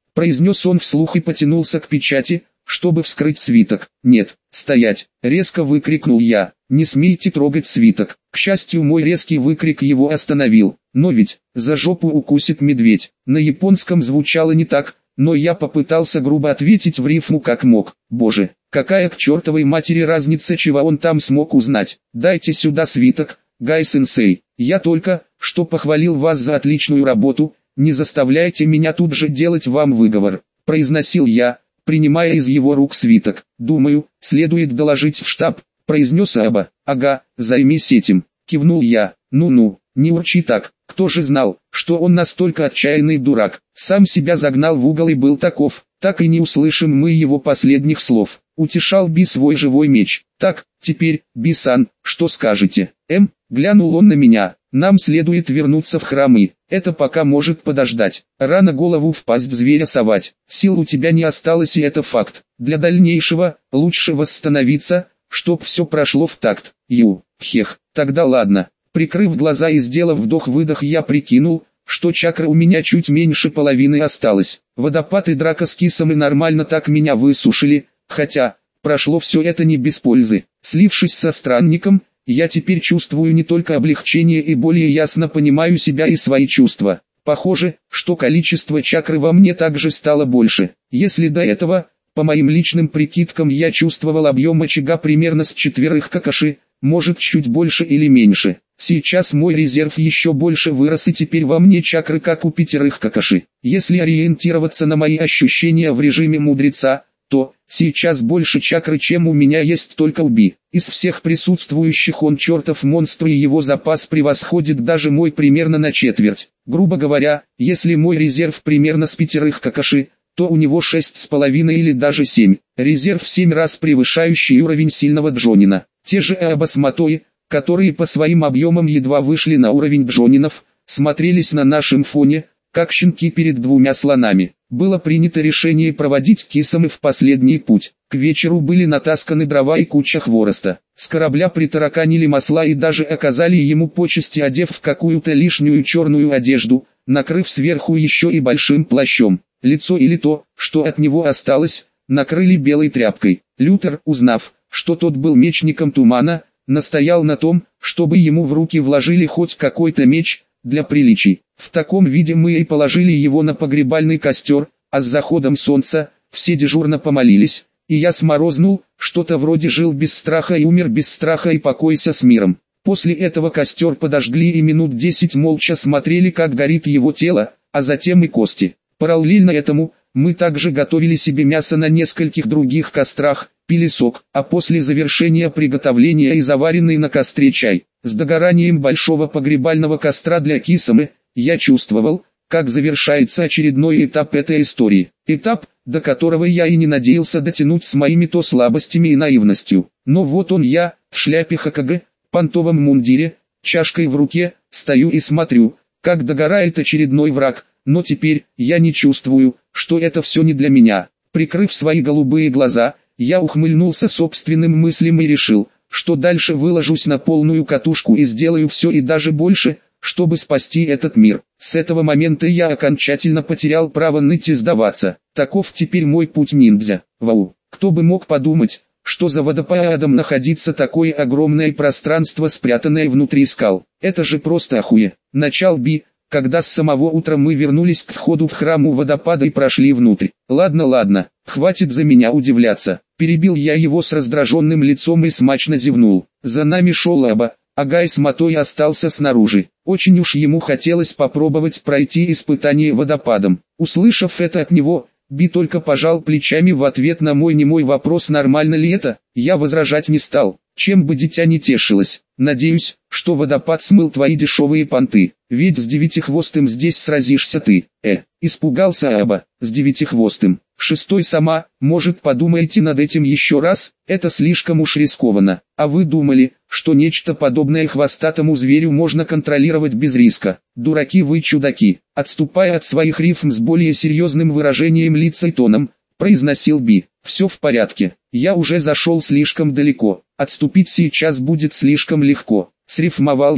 произнес он вслух и потянулся к печати, чтобы вскрыть свиток. «Нет, стоять!» — резко выкрикнул я. «Не смейте трогать свиток!» К счастью, мой резкий выкрик его остановил. Но ведь, за жопу укусит медведь. На японском звучало не так, но я попытался грубо ответить в рифму как мог. Боже, какая к чертовой матери разница, чего он там смог узнать? Дайте сюда свиток, Гай-сенсей. Я только, что похвалил вас за отличную работу, не заставляйте меня тут же делать вам выговор, произносил я, принимая из его рук свиток. «Думаю, следует доложить в штаб», — произнес Аба. «Ага, займись этим», — кивнул я. «Ну-ну, не урчи так, кто же знал, что он настолько отчаянный дурак, сам себя загнал в угол и был таков, так и не услышим мы его последних слов». Утешал Би свой живой меч. «Так, теперь, Би-сан, что скажете?» «Эм», глянул он на меня, «нам следует вернуться в храм и, это пока может подождать. Рано голову в пасть зверя совать, сил у тебя не осталось и это факт. Для дальнейшего, лучше восстановиться, чтоб все прошло в такт». Ю, хех, тогда ладно. Прикрыв глаза и сделав вдох-выдох, я прикинул, что чакры у меня чуть меньше половины осталось. Водопад и драка с кисом и нормально так меня высушили, хотя, прошло все это не без пользы. Слившись со странником, я теперь чувствую не только облегчение и более ясно понимаю себя и свои чувства. Похоже, что количество чакры во мне также стало больше. Если до этого, по моим личным прикидкам, я чувствовал объем очага примерно с четверых какаши, может чуть больше или меньше. Сейчас мой резерв еще больше вырос и теперь во мне чакры как у пятерых какаши. Если ориентироваться на мои ощущения в режиме мудреца, то сейчас больше чакры, чем у меня есть только у Би. Из всех присутствующих он чертов монстр и его запас превосходит даже мой примерно на четверть. Грубо говоря, если мой резерв примерно с пятерых какаши, то у него шесть с половиной или даже семь. Резерв в семь раз превышающий уровень сильного Джонина. Те же Аба с Матои, которые по своим объемам едва вышли на уровень Джонинов, смотрелись на нашем фоне, как щенки перед двумя слонами. Было принято решение проводить Кисамы в последний путь. К вечеру были натасканы дрова и куча хвороста. С корабля притараканили масла и даже оказали ему почести, одев в какую-то лишнюю черную одежду, накрыв сверху еще и большим плащом. Лицо или то, что от него осталось, накрыли белой тряпкой. Лютер, узнав, что тот был мечником тумана, настоял на том, чтобы ему в руки вложили хоть какой-то меч, для приличий. В таком виде мы и положили его на погребальный костер, а с заходом солнца, все дежурно помолились, и я сморознул, что-то вроде «жил без страха и умер без страха и покойся с миром». После этого костер подожгли и минут десять молча смотрели, как горит его тело, а затем и кости. Параллельно этому, мы также готовили себе мясо на нескольких других кострах, пили сок, а после завершения приготовления и заваренный на костре чай. С догоранием большого погребального костра для Кисамы, я чувствовал, как завершается очередной этап этой истории. Этап, до которого я и не надеялся дотянуть с моими то слабостями и наивностью. Но вот он я, в шляпе Хокаге, понтовом мундире, чашкой в руке, стою и смотрю, как догорает очередной враг, но теперь, я не чувствую, что это все не для меня. Прикрыв свои голубые глаза, я ухмыльнулся собственным мыслям и решил, что дальше выложусь на полную катушку и сделаю все и даже больше, чтобы спасти этот мир. С этого момента я окончательно потерял право ныть и сдаваться. Таков теперь мой путь ниндзя. Вау, кто бы мог подумать, что за водопадом находится такое огромное пространство, спрятанное внутри скал. Это же просто охуе. Начал Би, когда с самого утра мы вернулись к входу в храм у водопада и прошли внутрь. Ладно, ладно, хватит за меня удивляться. Перебил я его с раздраженным лицом и смачно зевнул. За нами шел Аба, а Гай с Матой остался снаружи. Очень уж ему хотелось попробовать пройти испытание водопадом. Услышав это от него, Би только пожал плечами в ответ на мой немой вопрос, нормально ли это. Я возражать не стал, чем бы дитя не тешилось. Надеюсь, что водопад смыл твои дешевые понты, ведь с девятихвостым здесь сразишься ты. Э, испугался Аба, с девятихвостым. Шестой сама, может, подумаете над этим еще раз, это слишком уж рискованно. А вы думали, что нечто подобное хвостатому зверю можно контролировать без риска? Дураки вы, чудаки. Отступая от своих рифм с более серьезным выражением лица и тоном, произносил Би. Все в порядке, я уже зашел слишком далеко, отступить сейчас будет слишком легко. Срифмовал я.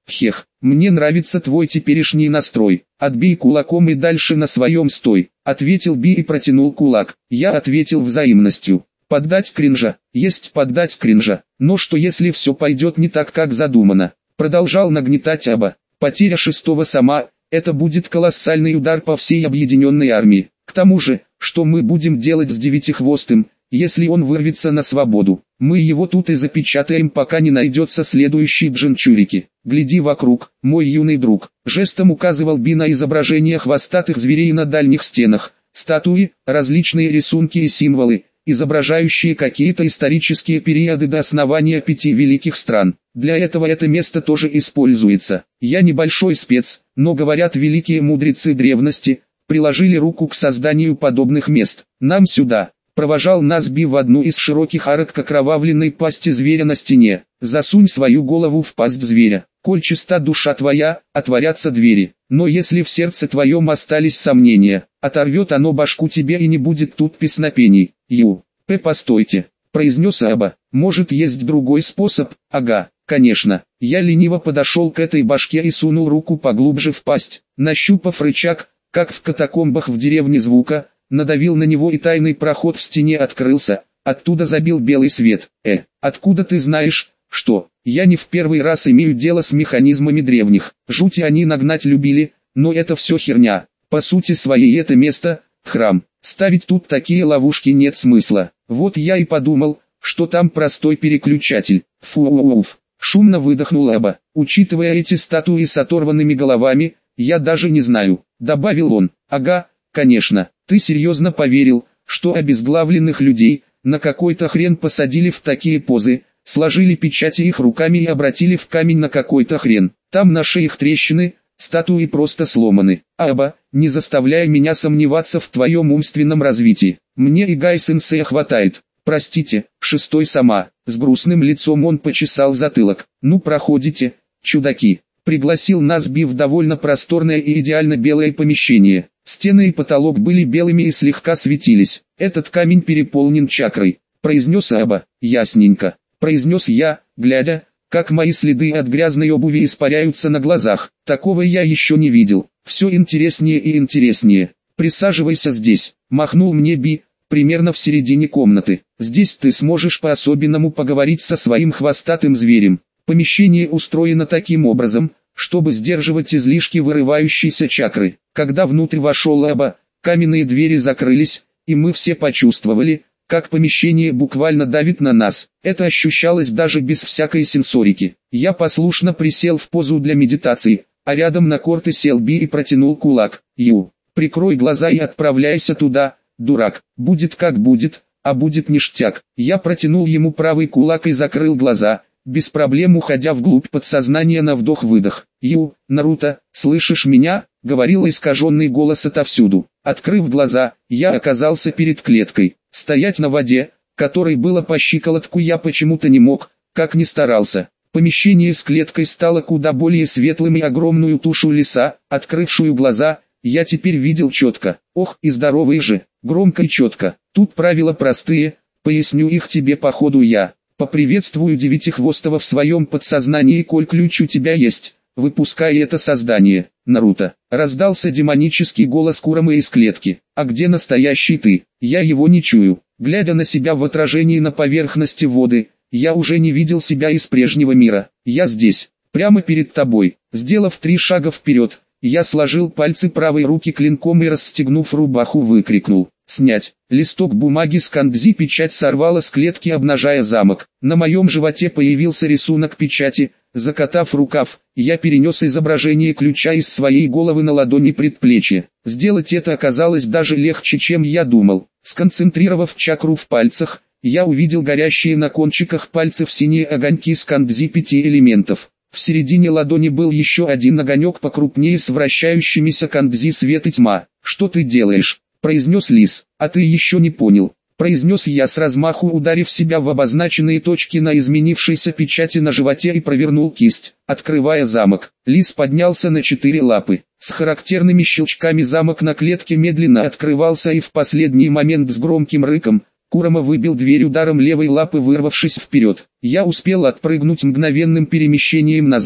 Хех, мне нравится твой теперешний настрой. Отбей кулаком и дальше на своем стой, ответил Би и протянул кулак. Я ответил взаимностью. Поддать кринжа, есть поддать кринжа, но что если все пойдет не так, как задумано? Продолжал нагнетать Аба. Потеря шестого сама, это будет колоссальный удар по всей объединенной армии. К тому же, что мы будем делать с девятихвостым, если он вырвется на свободу? Мы его тут и запечатаем, пока не найдется следующий Джинчурики. Гляди вокруг, мой юный друг. Жестом указывал Би на изображения хвостатых зверей на дальних стенах, статуи, различные рисунки и символы, изображающие какие-то исторические периоды до основания пяти великих стран. Для этого это место тоже используется. Я небольшой спец, но говорят, великие мудрецы древности приложили руку к созданию подобных мест. Нам сюда. Провожал нас Би в одну из широких арок к окровавленной пасти зверя на стене. Засунь свою голову в пасть зверя. Коль чиста душа твоя, отворятся двери. Но если в сердце твоем остались сомнения, оторвет оно башку тебе и не будет тут песнопений. Ю, П, постойте, произнес Аба. Может, есть другой способ? Ага, конечно. Я лениво подошел к этой башке и сунул руку поглубже в пасть. Нащупав рычаг, как в катакомбах в деревне Звука, надавил на него и тайный проход в стене открылся, оттуда забил белый свет. Э, откуда ты знаешь, что? Я не в первый раз имею дело с механизмами древних. Жути они нагнать любили, но это все херня. По сути своей это место — храм. Ставить тут такие ловушки нет смысла. Вот я и подумал, что там простой переключатель. Фу-уф. Шумно выдохнул Аба. Учитывая эти статуи с оторванными головами, я даже не знаю, добавил он. Ага, конечно. Ты серьезно поверил, что обезглавленных людей на какой-то хрен посадили в такие позы, сложили печати их руками и обратили в камень на какой-то хрен? Там на шеях трещины, статуи просто сломаны. Аба, не заставляй меня сомневаться в твоем умственном развитии. Мне и Гай-сенсея хватает. Простите, шестой сама. С грустным лицом он почесал затылок. Ну проходите, чудаки. Пригласил нас Би в довольно просторное и идеально белое помещение. Стены и потолок были белыми и слегка светились. Этот камень переполнен чакрой, произнес Аба. Ясненько, произнес я, глядя, как мои следы от грязной обуви испаряются на глазах. Такого я еще не видел. Все интереснее и интереснее. Присаживайся здесь, махнул мне Би, примерно в середине комнаты. Здесь ты сможешь по-особенному поговорить со своим хвостатым зверем. Помещение устроено таким образом, чтобы сдерживать излишки вырывающейся чакры. Когда внутрь вошел Аба, каменные двери закрылись, и мы все почувствовали, как помещение буквально давит на нас. Это ощущалось даже без всякой сенсорики. Я послушно присел в позу для медитации, а рядом на корты сел Би и протянул кулак. Ю, прикрой глаза и отправляйся туда, дурак. Будет как будет, а будет ништяк. Я протянул ему правый кулак и закрыл глаза, без проблем уходя вглубь подсознания на вдох-выдох. «Ю, Наруто, слышишь меня?» — говорил искаженный голос отовсюду. Открыв глаза, я оказался перед клеткой. Стоять на воде, которой было по щиколотку, я почему-то не мог, как ни старался. Помещение с клеткой стало куда более светлым, и огромную тушу лиса, открывшую глаза, я теперь видел четко. Ох, и здоровый же, громко и четко. Тут правила простые, поясню их тебе по ходу я. Поприветствую Девятихвостого в своем подсознании, коль ключ у тебя есть, выпускай это создание, Наруто. Раздался демонический голос Курамы из клетки. А где настоящий ты? Я его не чую. Глядя на себя в отражении на поверхности воды, я уже не видел себя из прежнего мира. Я здесь, прямо перед тобой. Сделав три шага вперед, я сложил пальцы правой руки клинком и, расстегнув рубаху, выкрикнул: «Снять!» Листок бумаги с кандзи печать сорвала с клетки, обнажая замок. На моем животе появился рисунок печати. Закатав рукав, я перенес изображение ключа из своей головы на ладони предплечья. Сделать это оказалось даже легче, чем я думал. Сконцентрировав чакру в пальцах, я увидел горящие на кончиках пальцев синие огоньки с кандзи пяти элементов. В середине ладони был еще один огонек покрупнее с вращающимися кандзи свет и тьма. «Что ты делаешь?» — произнес лис. «А ты еще не понял», — произнес я с размаху, ударив себя в обозначенные точки на изменившейся печати на животе, и провернул кисть, открывая замок. Лис поднялся на четыре лапы. С характерными щелчками замок на клетке медленно открывался, и в последний момент с громким рыком Курама выбил дверь ударом левой лапы, вырвавшись вперед. Я успел отпрыгнуть мгновенным перемещением назад,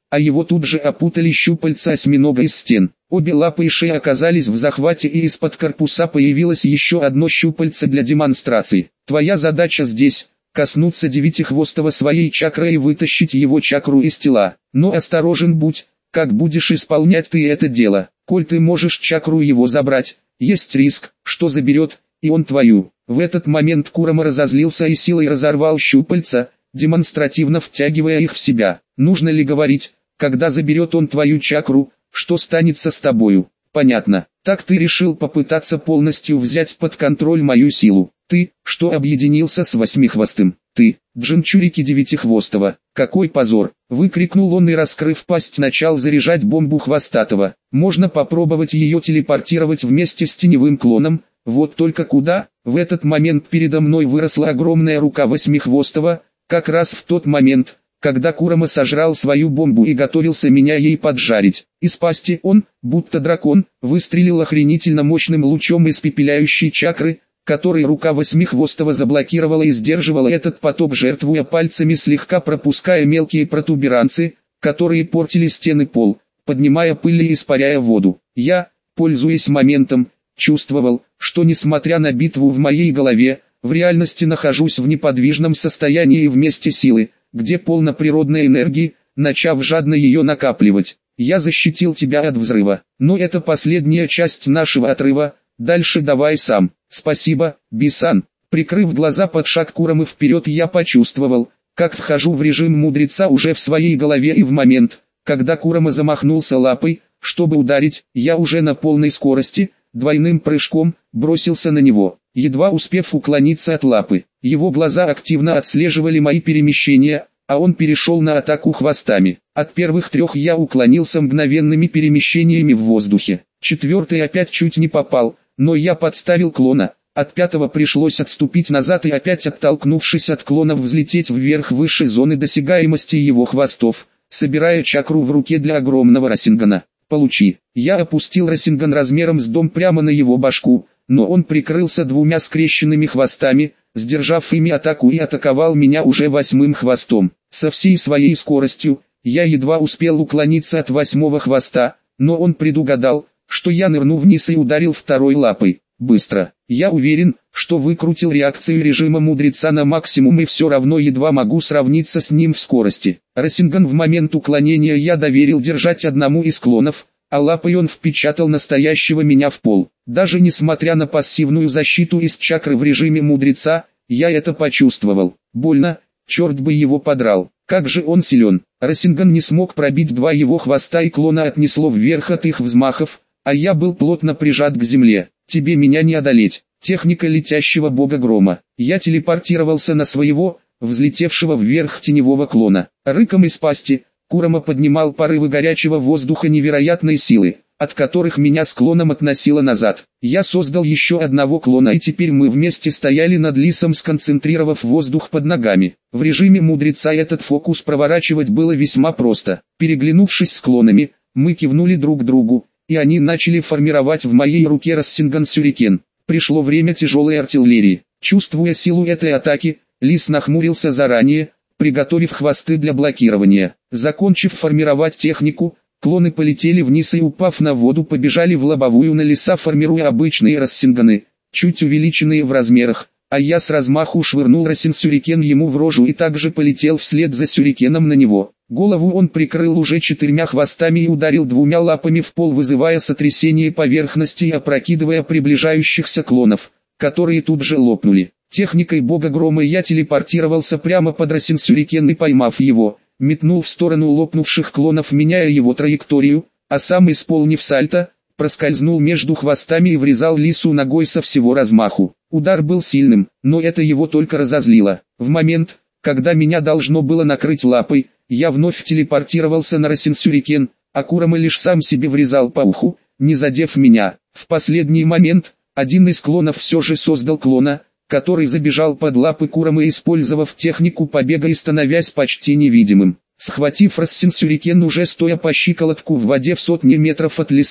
а его тут же опутали щупальца осьминога из стен. Обе лапы и шея оказались в захвате, и из-под корпуса появилось еще одно щупальце для демонстрации. Твоя задача здесь – коснуться девятихвостого своей чакрой и вытащить его чакру из тела. Но осторожен будь, как будешь исполнять ты это дело. Коль ты можешь чакру его забрать, есть риск, что заберет и он твою. В этот момент Курама разозлился и силой разорвал щупальца, демонстративно втягивая их в себя. Нужно ли говорить, когда заберет он твою чакру, что станется с тобою? Понятно. Так ты решил попытаться полностью взять под контроль мою силу. Ты, что объединился с восьмихвостым. Ты, Джинчурики девятихвостого. Какой позор! Выкрикнул он и, раскрыв пасть, начал заряжать бомбу хвостатого. Можно попробовать ее телепортировать вместе с теневым клоном. Вот только куда? В этот момент передо мной выросла огромная рука восьмихвостого, как раз в тот момент, когда Курама сожрал свою бомбу и готовился меня ей поджарить. Из пасти он, будто дракон, выстрелил охренительно мощным лучом испепеляющей чакры, который рука восьмихвостого заблокировала и сдерживала этот поток, жертвуя пальцами, слегка пропуская мелкие протуберанцы, которые портили стены, пол, поднимая пыль и испаряя воду. Я, пользуясь моментом, чувствовал, что несмотря на битву в моей голове, в реальности нахожусь в неподвижном состоянии вместе силы, где полно природной энергии, начав жадно ее накапливать. Я защитил тебя от взрыва, но это последняя часть нашего отрыва, дальше давай сам. Спасибо, Бисан. Прикрыв глаза под шаг Курамы вперед, я почувствовал, как вхожу в режим мудреца уже в своей голове, и в момент, когда Курама замахнулся лапой, чтобы ударить, я уже на полной скорости, двойным прыжком, бросился на него, едва успев уклониться от лапы. Его глаза активно отслеживали мои перемещения, а он перешел на атаку хвостами. От первых трех я уклонился мгновенными перемещениями в воздухе. Четвертый опять чуть не попал, но я подставил клона. От пятого пришлось отступить назад и опять, оттолкнувшись от клона, взлететь вверх выше зоны досягаемости его хвостов, собирая чакру в руке для огромного Расингана. Получи. Я опустил Расинган размером с дом прямо на его башку, но он прикрылся двумя скрещенными хвостами, сдержав ими атаку, и атаковал меня уже восьмым хвостом. Со всей своей скоростью, я едва успел уклониться от восьмого хвоста, но он предугадал, что я нырну вниз, и ударил второй лапой. Быстро. Я уверен, что выкрутил реакцию режима мудреца на максимум и все равно едва могу сравниться с ним в скорости. Расинган в момент уклонения я доверил держать одному из клонов, а лапой он впечатал настоящего меня в пол. Даже несмотря на пассивную защиту из чакры в режиме мудреца, я это почувствовал. Больно, черт бы его подрал. Как же он силен. Расинган не смог пробить два его хвоста, и клона отнесло вверх от их взмахов, а я был плотно прижат к земле. Тебе меня не одолеть. Техника летящего бога грома. Я телепортировался на своего, взлетевшего вверх теневого клона. Рыком из пасти, Курама поднимал порывы горячего воздуха невероятной силы, от которых меня с клоном относило назад. Я создал еще одного клона, и теперь мы вместе стояли над лисом, сконцентрировав воздух под ногами. В режиме мудреца этот фокус проворачивать было весьма просто. Переглянувшись с клонами, мы кивнули друг другу, и они начали формировать в моей руке Рассинган-сюрикен. Пришло время тяжелой артиллерии. Чувствуя силу этой атаки, лис нахмурился заранее, приготовив хвосты для блокирования. Закончив формировать технику, клоны полетели вниз и, упав на воду, побежали в лобовую на лиса, формируя обычные рассинганы, чуть увеличенные в размерах, а я с размаху швырнул рассин-сюрикен ему в рожу и также полетел вслед за сюрикеном на него. Голову он прикрыл уже четырьмя хвостами и ударил двумя лапами в пол, вызывая сотрясение поверхности и опрокидывая приближающихся клонов, которые тут же лопнули. Техникой бога грома я телепортировался прямо под рассин-сюрикен и, поймав его, метнул в сторону лопнувших клонов, меняя его траекторию, а сам, исполнив сальто, проскользнул между хвостами и врезал лису ногой со всего размаху. Удар был сильным, но это его только разозлило. В момент, когда меня должно было накрыть лапой, я вновь телепортировался на рассин-сюрикен, а Курама лишь сам себе врезал по уху, не задев меня. В последний момент, один из клонов все же создал клона, который забежал под лапы Курамы, использовав технику побега и становясь почти невидимым. Схватив рассин-сюрикен уже стоя по щиколотку в воде в сотне метров от леса,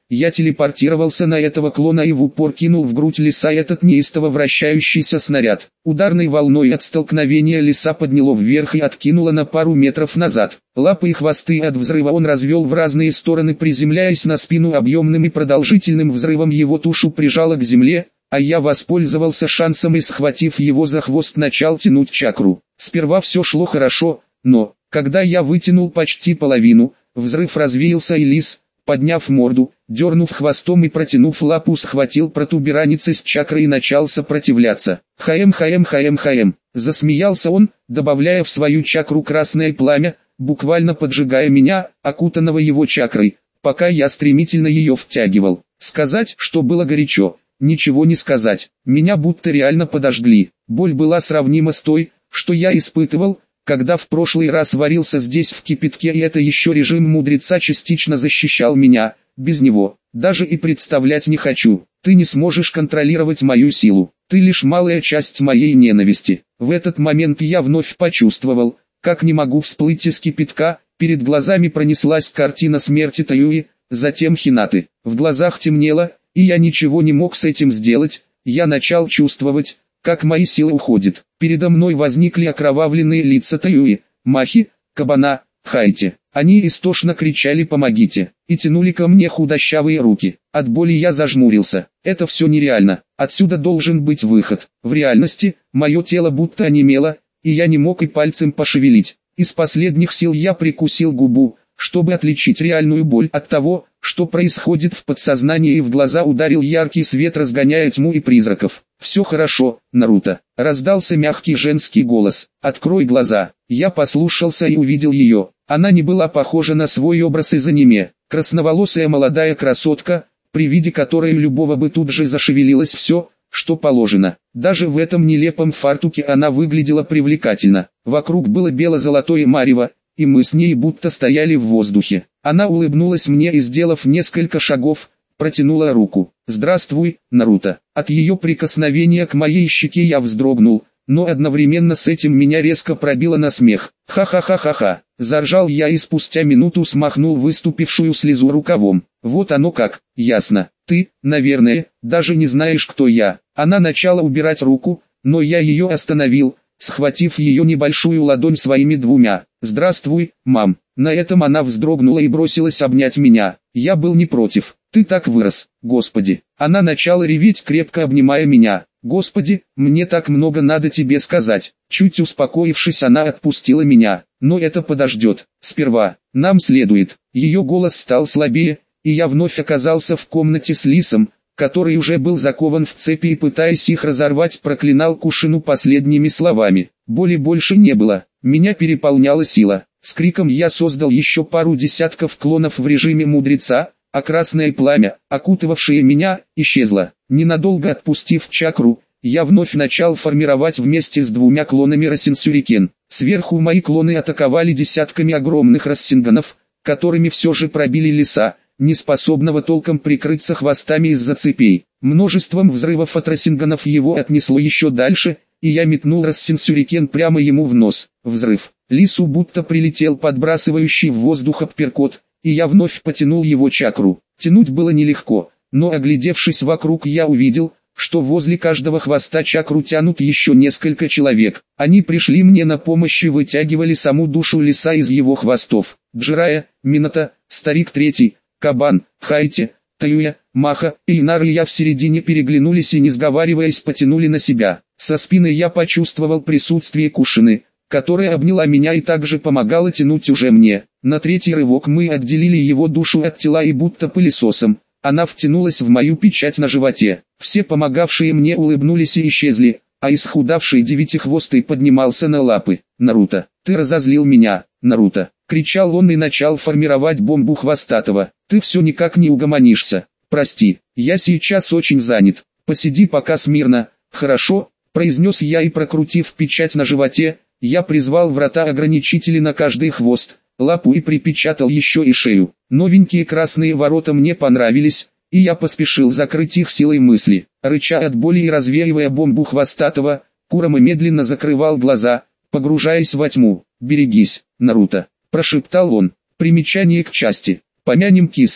Я телепортировался на этого клона и в упор кинул в грудь лиса этот неистово вращающийся снаряд. Ударной волной от столкновения лиса подняло вверх и откинуло на пару метров назад. Лапы и хвосты от взрыва он развел в разные стороны, приземляясь на спину. Объемным и продолжительным взрывом его тушу прижало к земле, а я воспользовался шансом и, схватив его за хвост, начал тянуть чакру. Сперва все шло хорошо, но, когда я вытянул почти половину, взрыв развеялся и лис, подняв морду, дернув хвостом и протянув лапу, схватил протуберанец из чакры и начал сопротивляться. «Хаем, хаем, хаем, хаем!» Засмеялся он, добавляя в свою чакру красное пламя, буквально поджигая меня, окутанного его чакрой, пока я стремительно ее втягивал. Сказать, что было горячо, ничего не сказать. Меня будто реально подожгли. Боль была сравнима с той, что я испытывал, когда в прошлый раз варился здесь в кипятке, и это еще режим мудреца частично защищал меня. Без него, даже и представлять не хочу. Ты не сможешь контролировать мою силу. Ты лишь малая часть моей ненависти. В этот момент я вновь почувствовал, как не могу всплыть из кипятка. Перед глазами пронеслась картина смерти Таюи, затем Хинаты. В глазах темнело, и я ничего не мог с этим сделать. Я начал чувствовать, как мои силы уходят. Передо мной возникли окровавленные лица Таюи, Махи, Кабана, Хайти. Они истошно кричали «помогите!» и тянули ко мне худощавые руки. От боли я зажмурился. Это все нереально. Отсюда должен быть выход. В реальности, мое тело будто онемело, и я не мог и пальцем пошевелить. Из последних сил я прикусил губу, чтобы отличить реальную боль от того, что происходит в подсознании, и в глаза ударил яркий свет, разгоняя тьму и призраков. «Все хорошо, Наруто», — раздался мягкий женский голос. «Открой глаза». Я послушался и увидел ее. Она не была похожа на свой образ из аниме. Красноволосая молодая красотка, при виде которой любого бы тут же зашевелилось все, что положено. Даже в этом нелепом фартуке она выглядела привлекательно. Вокруг было бело-золотое марево, и мы с ней будто стояли в воздухе. Она улыбнулась мне и, сделав несколько шагов, протянула руку. «Здравствуй, Наруто». От ее прикосновения к моей щеке я вздрогнул, но одновременно с этим меня резко пробило на смех. «Ха-ха-ха-ха-ха!» Заржал я и спустя минуту смахнул выступившую слезу рукавом. «Вот оно как, ясно. Ты, наверное, даже не знаешь, кто я». Она начала убирать руку, но я ее остановил, схватив ее небольшую ладонь своими двумя. «Здравствуй, мам». На этом она вздрогнула и бросилась обнять меня. Я был не против. «Ты так вырос, Господи». Она начала реветь, крепко обнимая меня. «Господи, мне так много надо тебе сказать». Чуть успокоившись, она отпустила меня. «Но это подождет. Сперва, нам следует». Ее голос стал слабее, и я вновь оказался в комнате с лисом, который уже был закован в цепи и, пытаясь их разорвать, проклинал Кушину последними словами. Боли больше не было. Меня переполняла сила. С криком я создал еще пару десятков клонов в режиме мудреца, а красное пламя, окутывавшее меня, исчезло. Ненадолго отпустив чакру, я вновь начал формировать вместе с двумя клонами Рассенсюрикен. Сверху мои клоны атаковали десятками огромных рассенганов, которыми все же пробили лиса, не способного толком прикрыться хвостами из-за цепей. Множеством взрывов от рассенганов его отнесло еще дальше, и я метнул Рассенсюрикен прямо ему в нос. Взрыв. Лису будто прилетел подбрасывающий в воздух апперкот, и я вновь потянул его чакру. Тянуть было нелегко, но, оглядевшись вокруг, я увидел, что возле каждого хвоста чакру тянут еще несколько человек. Они пришли мне на помощь и вытягивали саму душу лиса из его хвостов. Джирая, Минато, Старик Третий, Кабан, Хайти, Таюя, Маха и Инар и я в середине переглянулись и, не сговариваясь, потянули на себя. Со спины я почувствовал присутствие Кушины, которая обняла меня и также помогала тянуть уже мне. На третий рывок мы отделили его душу от тела, и будто пылесосом она втянулась в мою печать на животе. Все помогавшие мне улыбнулись и исчезли, а исхудавший девятихвостый поднимался на лапы. «Наруто, ты разозлил меня, Наруто!» — кричал он и начал формировать бомбу хвостатого. «Ты все никак не угомонишься. Прости, я сейчас очень занят. Посиди пока смирно, хорошо?» — произнес я, и, прокрутив печать на животе, я призвал врата-ограничители на каждый хвост, лапу и припечатал еще и шею. Новенькие красные ворота мне понравились, и я поспешил закрыть их силой мысли. Рыча от боли и развеивая бомбу хвостатого, Курама медленно закрывал глаза, погружаясь во тьму. «Берегись, Наруто», — прошептал он. Примечание к части. Помянем Кисамы.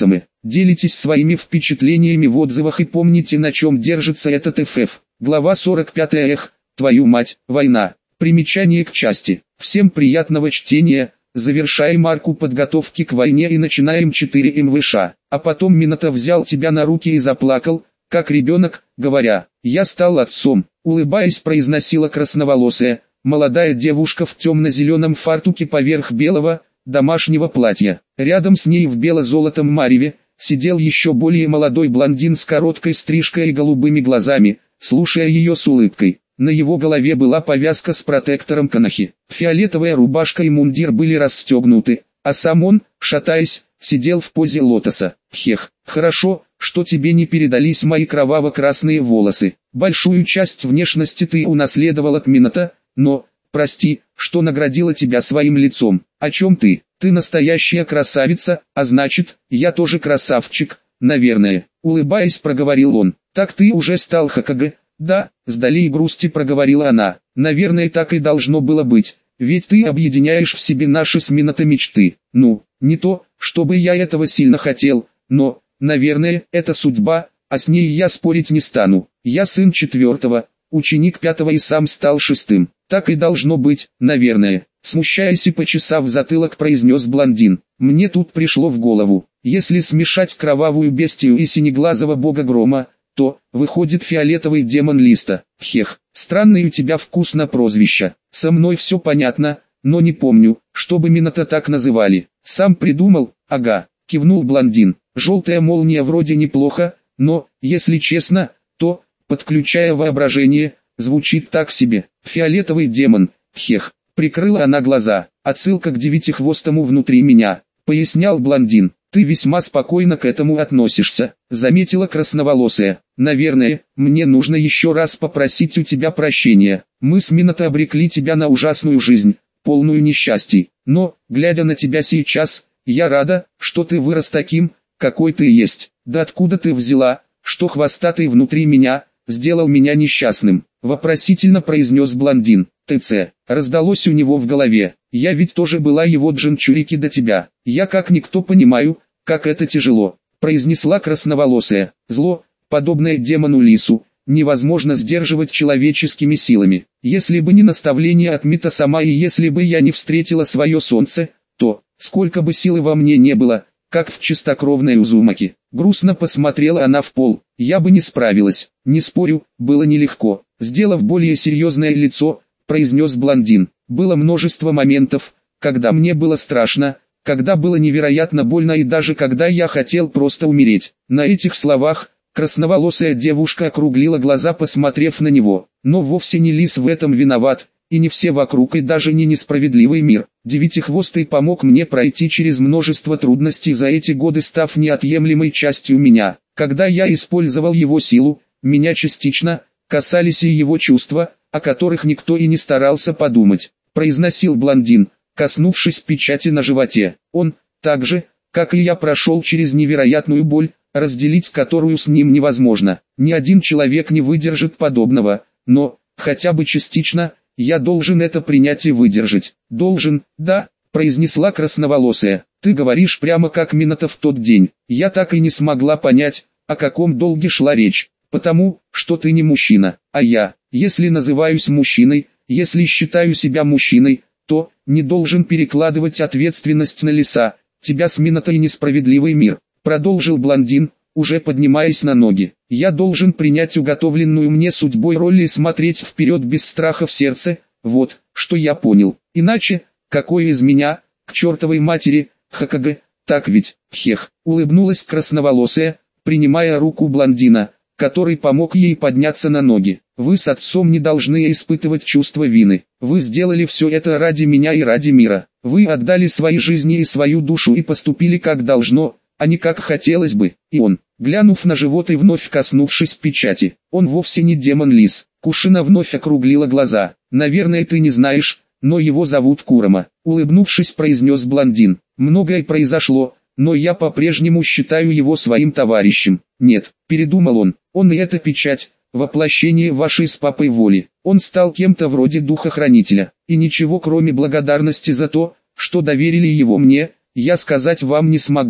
делитесь своими впечатлениями в отзывах и помните, на чем держится этот эф эф. Глава сорок пять. Эх, твою мать, война. Примечание к части. Всем приятного чтения. Завершаем арку подготовки к войне и начинаем четыре эм вэ ша. А потом Минато взял тебя на руки и заплакал, как ребенок, говоря: «Я стал отцом», улыбаясь, произносила красноволосая, молодая девушка в темно-зеленом фартуке поверх белого, домашнего платья. Рядом с ней в бело-золотом мареве сидел еще более молодой блондин с короткой стрижкой и голубыми глазами, слушая ее с улыбкой. На его голове была повязка с протектором Канахи. Фиолетовая рубашка и мундир были расстегнуты, а сам он, шатаясь, сидел в позе лотоса. Хех, хорошо, что тебе не передались мои кроваво-красные волосы. Большую часть внешности ты унаследовал от Минато, но, прости, что наградила тебя своим лицом. О чем ты? Ты настоящая красавица, а значит, я тоже красавчик, наверное. Улыбаясь, проговорил он. Так ты уже стал Хокаге? Да, с долей грусти проговорила она. Наверное, так и должно было быть, ведь ты объединяешь в себе наши с Минато мечты. Ну, не то, чтобы я этого сильно хотел, но, наверное, это судьба, а с ней я спорить не стану. Я сын четвертого, ученик пятого и сам стал шестым. Так и должно быть, наверное. Смущаясь и почесав затылок, произнес блондин. Мне тут пришло в голову, если смешать кровавую бестию и синеглазого бога грома, то, выходит, фиолетовый демон Листа. Хех, странный у тебя вкус на прозвище. Со мной все понятно, но не помню, чтобы Минато так называли. Сам придумал? Ага, кивнул блондин. Желтая молния вроде неплохо, но, если честно, то, подключая воображение, звучит так себе. Фиолетовый демон. Хех, прикрыла она глаза. Отсылка к девятихвостому внутри меня, пояснял блондин. Ты весьма спокойно к этому относишься, заметила красноволосая. Наверное, мне нужно еще раз попросить у тебя прощения. Мы с Минато обрекли тебя на ужасную жизнь, полную несчастий. Но, глядя на тебя сейчас, я рада, что ты вырос таким, какой ты есть. Да откуда ты взяла, что хвостатый внутри меня, сделал меня несчастным? Вопросительно произнес блондин. ТЦ. Раздалось у него в голове. Я ведь тоже была его джинчурики до тебя. Я как никто понимаю, как это тяжело, произнесла красноволосая. Зло, подобное демону Лису, невозможно сдерживать человеческими силами. Если бы не наставление от Мито сама и если бы я не встретила свое солнце, то, сколько бы силы во мне не было, как в чистокровной Узумаки. Грустно посмотрела она в пол. Я бы не справилась, не спорю, было нелегко. Сделав более серьезное лицо, произнес блондин. Было множество моментов, когда мне было страшно, когда было невероятно больно и даже когда я хотел просто умереть. На этих словах, красноволосая девушка округлила глаза, посмотрев на него. Но вовсе не Лис в этом виноват, и не все вокруг, и даже не несправедливый мир. Девятихвостый помог мне пройти через множество трудностей за эти годы, став неотъемлемой частью меня. Когда я использовал его силу, меня частично касались и его чувства, о которых никто и не старался подумать, произносил блондин, коснувшись печати на животе. Он, так же, как и я, прошел через невероятную боль, разделить которую с ним невозможно. Ни один человек не выдержит подобного, но, хотя бы частично, я должен это принять и выдержать. Должен, да, произнесла красноволосая. Ты говоришь прямо как Минато в тот день. Я так и не смогла понять, о каком долге шла речь, потому, что ты не мужчина, а я, если называюсь мужчиной, если считаю себя мужчиной, то не должен перекладывать ответственность на Лиса, тебя с Минато и несправедливый мир, продолжил блондин, уже поднимаясь на ноги. Я должен принять уготовленную мне судьбой роль и смотреть вперед без страха в сердце, вот, что я понял. Иначе, какой из меня, к чертовой матери, Хокаге, так ведь, хех, улыбнулась красноволосая, принимая руку блондина, который помог ей подняться на ноги. Вы с отцом не должны испытывать чувство вины. Вы сделали все это ради меня и ради мира. Вы отдали свои жизни и свою душу и поступили как должно, а не как хотелось бы. И он, глянув на живот и вновь коснувшись печати, он вовсе не демон Лис. Кушина вновь округлила глаза. Наверное, ты не знаешь, но его зовут Курома. Улыбнувшись, произнес блондин. Многое произошло, но я по-прежнему считаю его своим товарищем. Нет, передумал он, он и эта печать, воплощение вашей с папой воли. Он стал кем-то вроде духохранителя, и ничего кроме благодарности за то, что доверили его мне, я сказать вам не смогу.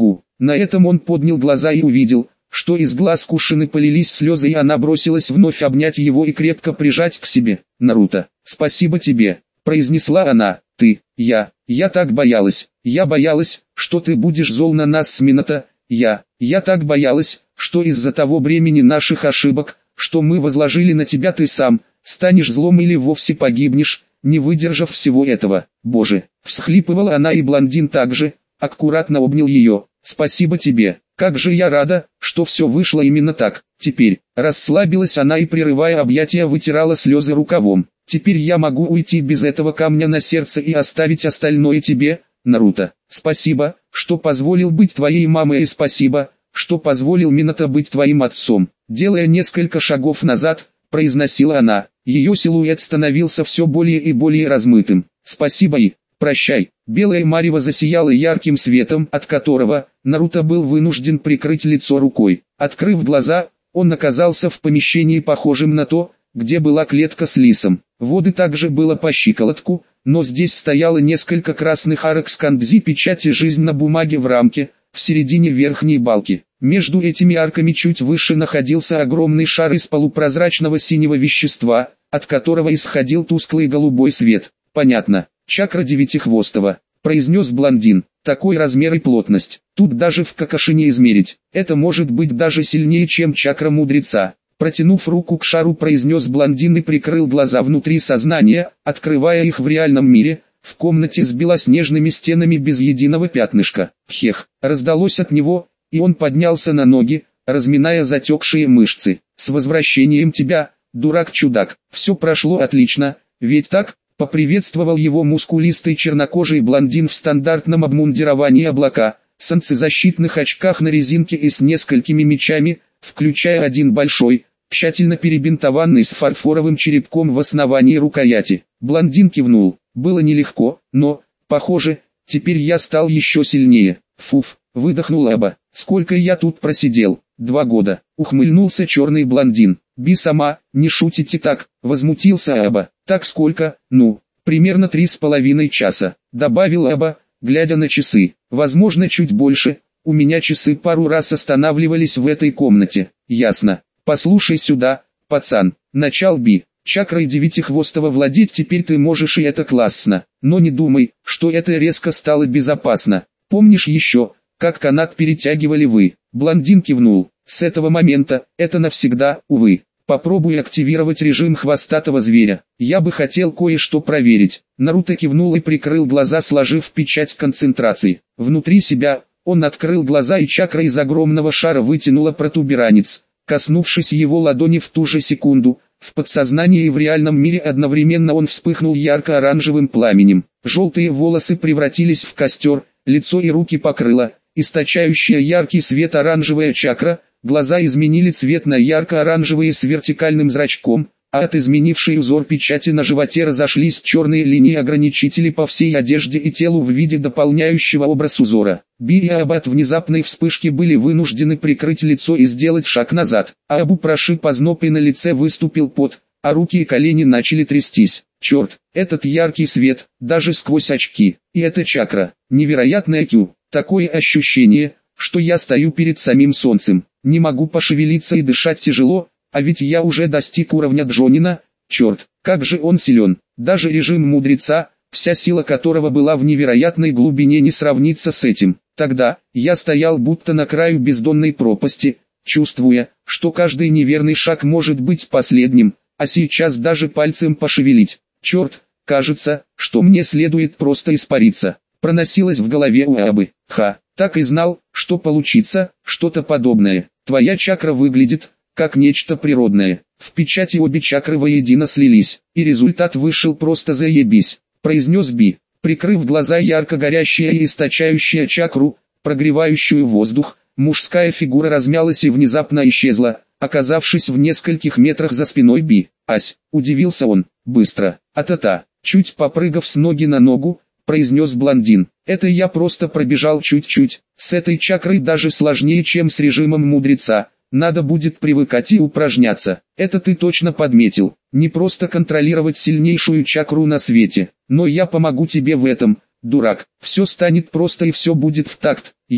На этом он поднял глаза и увидел, что из глаз Кушины полились слезы, и она бросилась вновь обнять его и крепко прижать к себе. «Наруто, спасибо тебе», — произнесла она. «Ты, я, я так боялась, я боялась, что ты будешь зол на нас с Минато, я, я так боялась, что из-за того бремени наших ошибок, что мы возложили на тебя, ты сам станешь злом или вовсе погибнешь, не выдержав всего этого. Боже!» Всхлипывала она, и блондин также аккуратно обнял ее. «Спасибо тебе, как же я рада, что все вышло именно так». Теперь расслабилась она и, прерывая объятия, вытирала слезы рукавом. «Теперь я могу уйти без этого камня на сердце и оставить остальное тебе, Наруто. Спасибо, что позволил быть твоей мамой, и спасибо, что позволил Минато быть твоим отцом». Делая несколько шагов назад, произносила она. Ее силуэт становился все более и более размытым. «Спасибо и прощай». Белое марево засияло ярким светом, от которого Наруто был вынужден прикрыть лицо рукой. Открыв глаза, он оказался в помещении, похожем на то, где была клетка с лисом. Воды также было по щиколотку, но здесь стояло несколько красных арок с кандзи печати «Жизнь на бумаге» в рамке, в середине верхней балки. Между этими арками чуть выше находился огромный шар из полупрозрачного синего вещества, от которого исходил тусклый голубой свет. «Понятно, чакра девятихвостого», — произнес блондин. «Такой размер и плотность, тут даже в Какаши не измерить, это может быть даже сильнее, чем чакра мудреца». Протянув руку к шару, произнес блондин и прикрыл глаза внутри сознания, открывая их в реальном мире, в комнате с белоснежными стенами без единого пятнышка. «Хех!» раздалось от него, и он поднялся на ноги, разминая затекшие мышцы. «С возвращением тебя, дурак-чудак! Все прошло отлично, ведь так?» Поприветствовал его мускулистый чернокожий блондин в стандартном обмундировании облака, солнцезащитных очках на резинке и с несколькими мечами, включая один большой, тщательно перебинтованный с фарфоровым черепком в основании рукояти. Блондин кивнул. Было нелегко, но, похоже, теперь я стал еще сильнее. «Фуф», выдохнул Аба. «Сколько я тут просидел?» «Два года», ухмыльнулся черный блондин. «Би сама, не шутите так», возмутился Аба. «Так сколько?» «Ну, примерно три с половиной часа», добавил Аба, глядя на часы. «Возможно, чуть больше. У меня часы пару раз останавливались в этой комнате». «Ясно. Послушай сюда, пацан», начал Би. «Чакрой девятихвостого владеть теперь ты можешь, и это классно. Но не думай, что это резко стало безопасно. Помнишь еще, как канат перетягивали вы?» Блондин кивнул. «С этого момента, это навсегда, увы. Попробуй активировать режим хвостатого зверя. Я бы хотел кое-что проверить». Наруто кивнул и прикрыл глаза, сложив печать концентрации. Внутри себя, он открыл глаза, и чакра из огромного шара вытянула протуберанец. Коснувшись его ладони в ту же секунду, в подсознании и в реальном мире одновременно он вспыхнул ярко-оранжевым пламенем. Желтые волосы превратились в костер, лицо и руки покрыло источающая яркий свет оранжевая чакра, глаза изменили цвет на ярко-оранжевые с вертикальным зрачком, а от изменившей узор печати на животе разошлись черные линии-ограничители по всей одежде и телу в виде дополняющего образ узора. Би и Аба от внезапной вспышки были вынуждены прикрыть лицо и сделать шаг назад. Абу прошиб озноб, и на лице выступил пот, а руки и колени начали трястись. Черт, этот яркий свет, даже сквозь очки, и это чакра, невероятная кью. Такое ощущение, что я стою перед самим солнцем, не могу пошевелиться и дышать тяжело, а ведь я уже достиг уровня Джонина. Черт, как же он силен, даже режим мудреца, вся сила которого была в невероятной глубине, не сравнится с этим. Тогда, я стоял будто на краю бездонной пропасти, чувствуя, что каждый неверный шаг может быть последним, а сейчас даже пальцем пошевелить. Черт, кажется, что мне следует просто испариться. Проносилось в голове у Абы. Ха, так и знал, что получится что-то подобное. Твоя чакра выглядит как нечто природное. В печати обе чакры воедино слились, и результат вышел просто заебись, произнес Би. Прикрыв глаза, ярко горящая и источающая чакру, прогревающую воздух, мужская фигура размялась и внезапно исчезла, оказавшись в нескольких метрах за спиной Би. «Ась», удивился он, быстро, а-та-та, чуть попрыгав с ноги на ногу, произнес блондин. «Это я просто пробежал чуть-чуть, с этой чакрой даже сложнее, чем с режимом мудреца, надо будет привыкать и упражняться». «Это ты точно подметил, не просто контролировать сильнейшую чакру на свете, но я помогу тебе в этом, дурак, все станет просто и все будет в такт, Ю».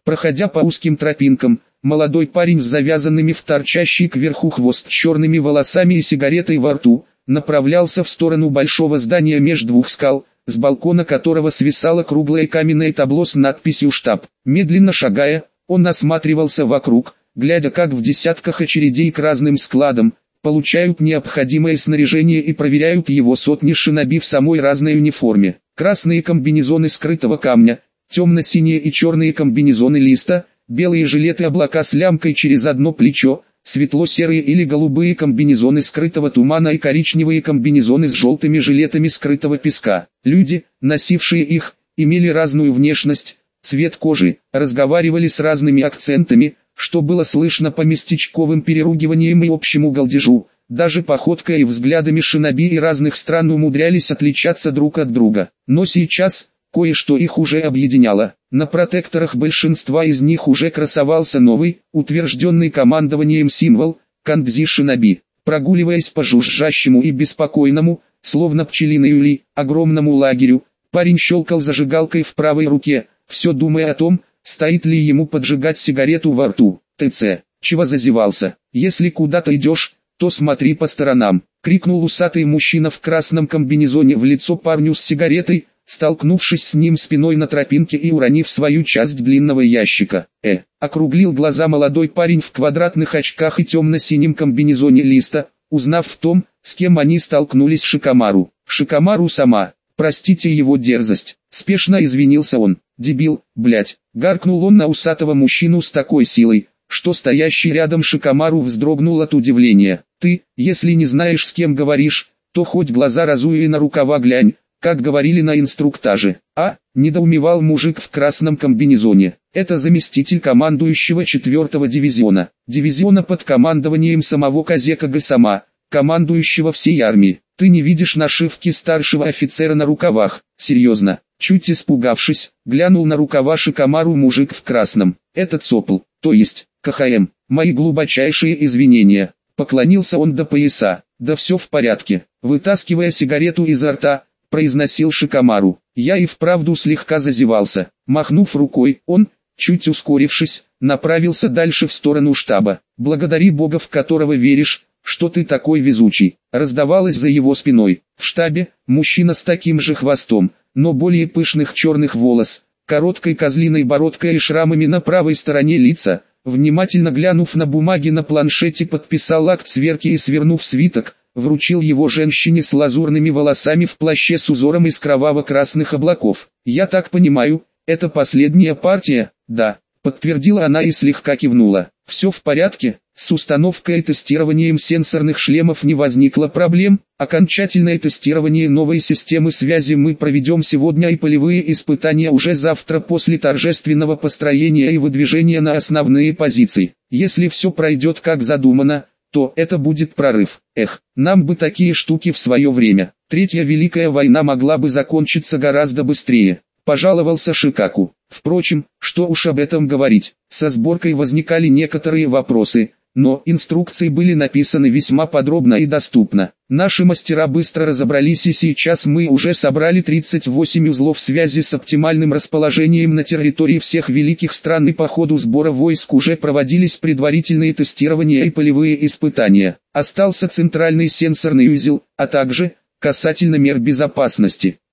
Проходя по узким тропинкам, молодой парень с завязанными в торчащий кверху хвост черными волосами и сигаретой во рту, направлялся в сторону большого здания меж двух скал, с балкона которого свисало круглое каменное табло с надписью «Штаб». Медленно шагая, он осматривался вокруг, глядя, как в десятках очередей к разным складам получают необходимое снаряжение и проверяют его сотни шиноби в самой разной униформе. Красные комбинезоны скрытого камня, темно-синие и черные комбинезоны листа, белые жилеты облака с лямкой через одно плечо, светло-серые или голубые комбинезоны скрытого тумана и коричневые комбинезоны с желтыми жилетами скрытого песка. Люди, носившие их, имели разную внешность, цвет кожи, разговаривали с разными акцентами, что было слышно по местечковым переругиваниям и общему галдежу. Даже походкой и взглядами шиноби и разных стран умудрялись отличаться друг от друга. Но сейчас кое-что их уже объединяло. На протекторах большинства из них уже красовался новый, утвержденный командованием символ «Кандзи Шиноби». Прогуливаясь по жужжащему и беспокойному, словно пчелиной ули, огромному лагерю, парень щелкал зажигалкой в правой руке, все думая о том, стоит ли ему поджигать сигарету во рту. «ТЦ, чего зазевался? Если куда-то идешь, то смотри по сторонам», — крикнул усатый мужчина в красном комбинезоне в лицо парню с сигаретой, столкнувшись с ним спиной на тропинке и уронив свою часть длинного ящика. «Э», — округлил глаза молодой парень в квадратных очках и темно-синем комбинезоне листа, узнав в том, с кем они столкнулись Шикомару. «Шикомару сама, простите его дерзость», — спешно извинился он. «Дебил, блять», — гаркнул он на усатого мужчину с такой силой, что стоящий рядом Шикомару вздрогнул от удивления. «Ты, если не знаешь, с кем говоришь, то хоть глаза разуй и на рукава глянь, как говорили на инструктаже». «А?» — недоумевал мужик в красном комбинезоне. «Это заместитель командующего четвертого дивизиона, дивизиона под командованием самого Казека Гасама, командующего всей армией. Ты не видишь нашивки старшего офицера на рукавах? Серьезно?» Чуть испугавшись, глянул на рукава Шикомару мужик в красном. «Это ЦОПЛ, то есть КХМ. Мои глубочайшие извинения». Поклонился он до пояса. «Да все в порядке», — вытаскивая сигарету изо рта, произносил Шикомару. «Я и вправду слегка зазевался». Махнув рукой, он, чуть ускорившись, направился дальше в сторону штаба. «Благодари Бога, в которого веришь, что ты такой везучий», раздавалось за его спиной. В штабе, мужчина с таким же хвостом, но более пышных черных волос, короткой козлиной бородкой и шрамами на правой стороне лица, внимательно глянув на бумаги на планшете, подписал акт сверки и, свернув свиток, вручил его женщине с лазурными волосами в плаще с узором из кроваво-красных облаков. «Я так понимаю, это последняя партия?» «Да», — подтвердила она и слегка кивнула. «Все в порядке, с установкой и тестированием сенсорных шлемов не возникло проблем. Окончательное тестирование новой системы связи мы проведем сегодня и полевые испытания уже завтра после торжественного построения и выдвижения на основные позиции. Если все пройдет как задумано, то это будет прорыв. Эх, нам бы такие штуки в свое время. Третья Великая война могла бы закончиться гораздо быстрее», — пожаловался Шикаку. Впрочем, что уж об этом говорить, со сборкой возникали некоторые вопросы, но инструкции были написаны весьма подробно и доступно. Наши мастера быстро разобрались, и сейчас мы уже собрали тридцать восемь узлов связи с оптимальным расположением на территории всех великих стран, и по ходу сбора войск уже проводились предварительные тестирования и полевые испытания. Остался центральный сенсорный узел, а также, касательно мер безопасности,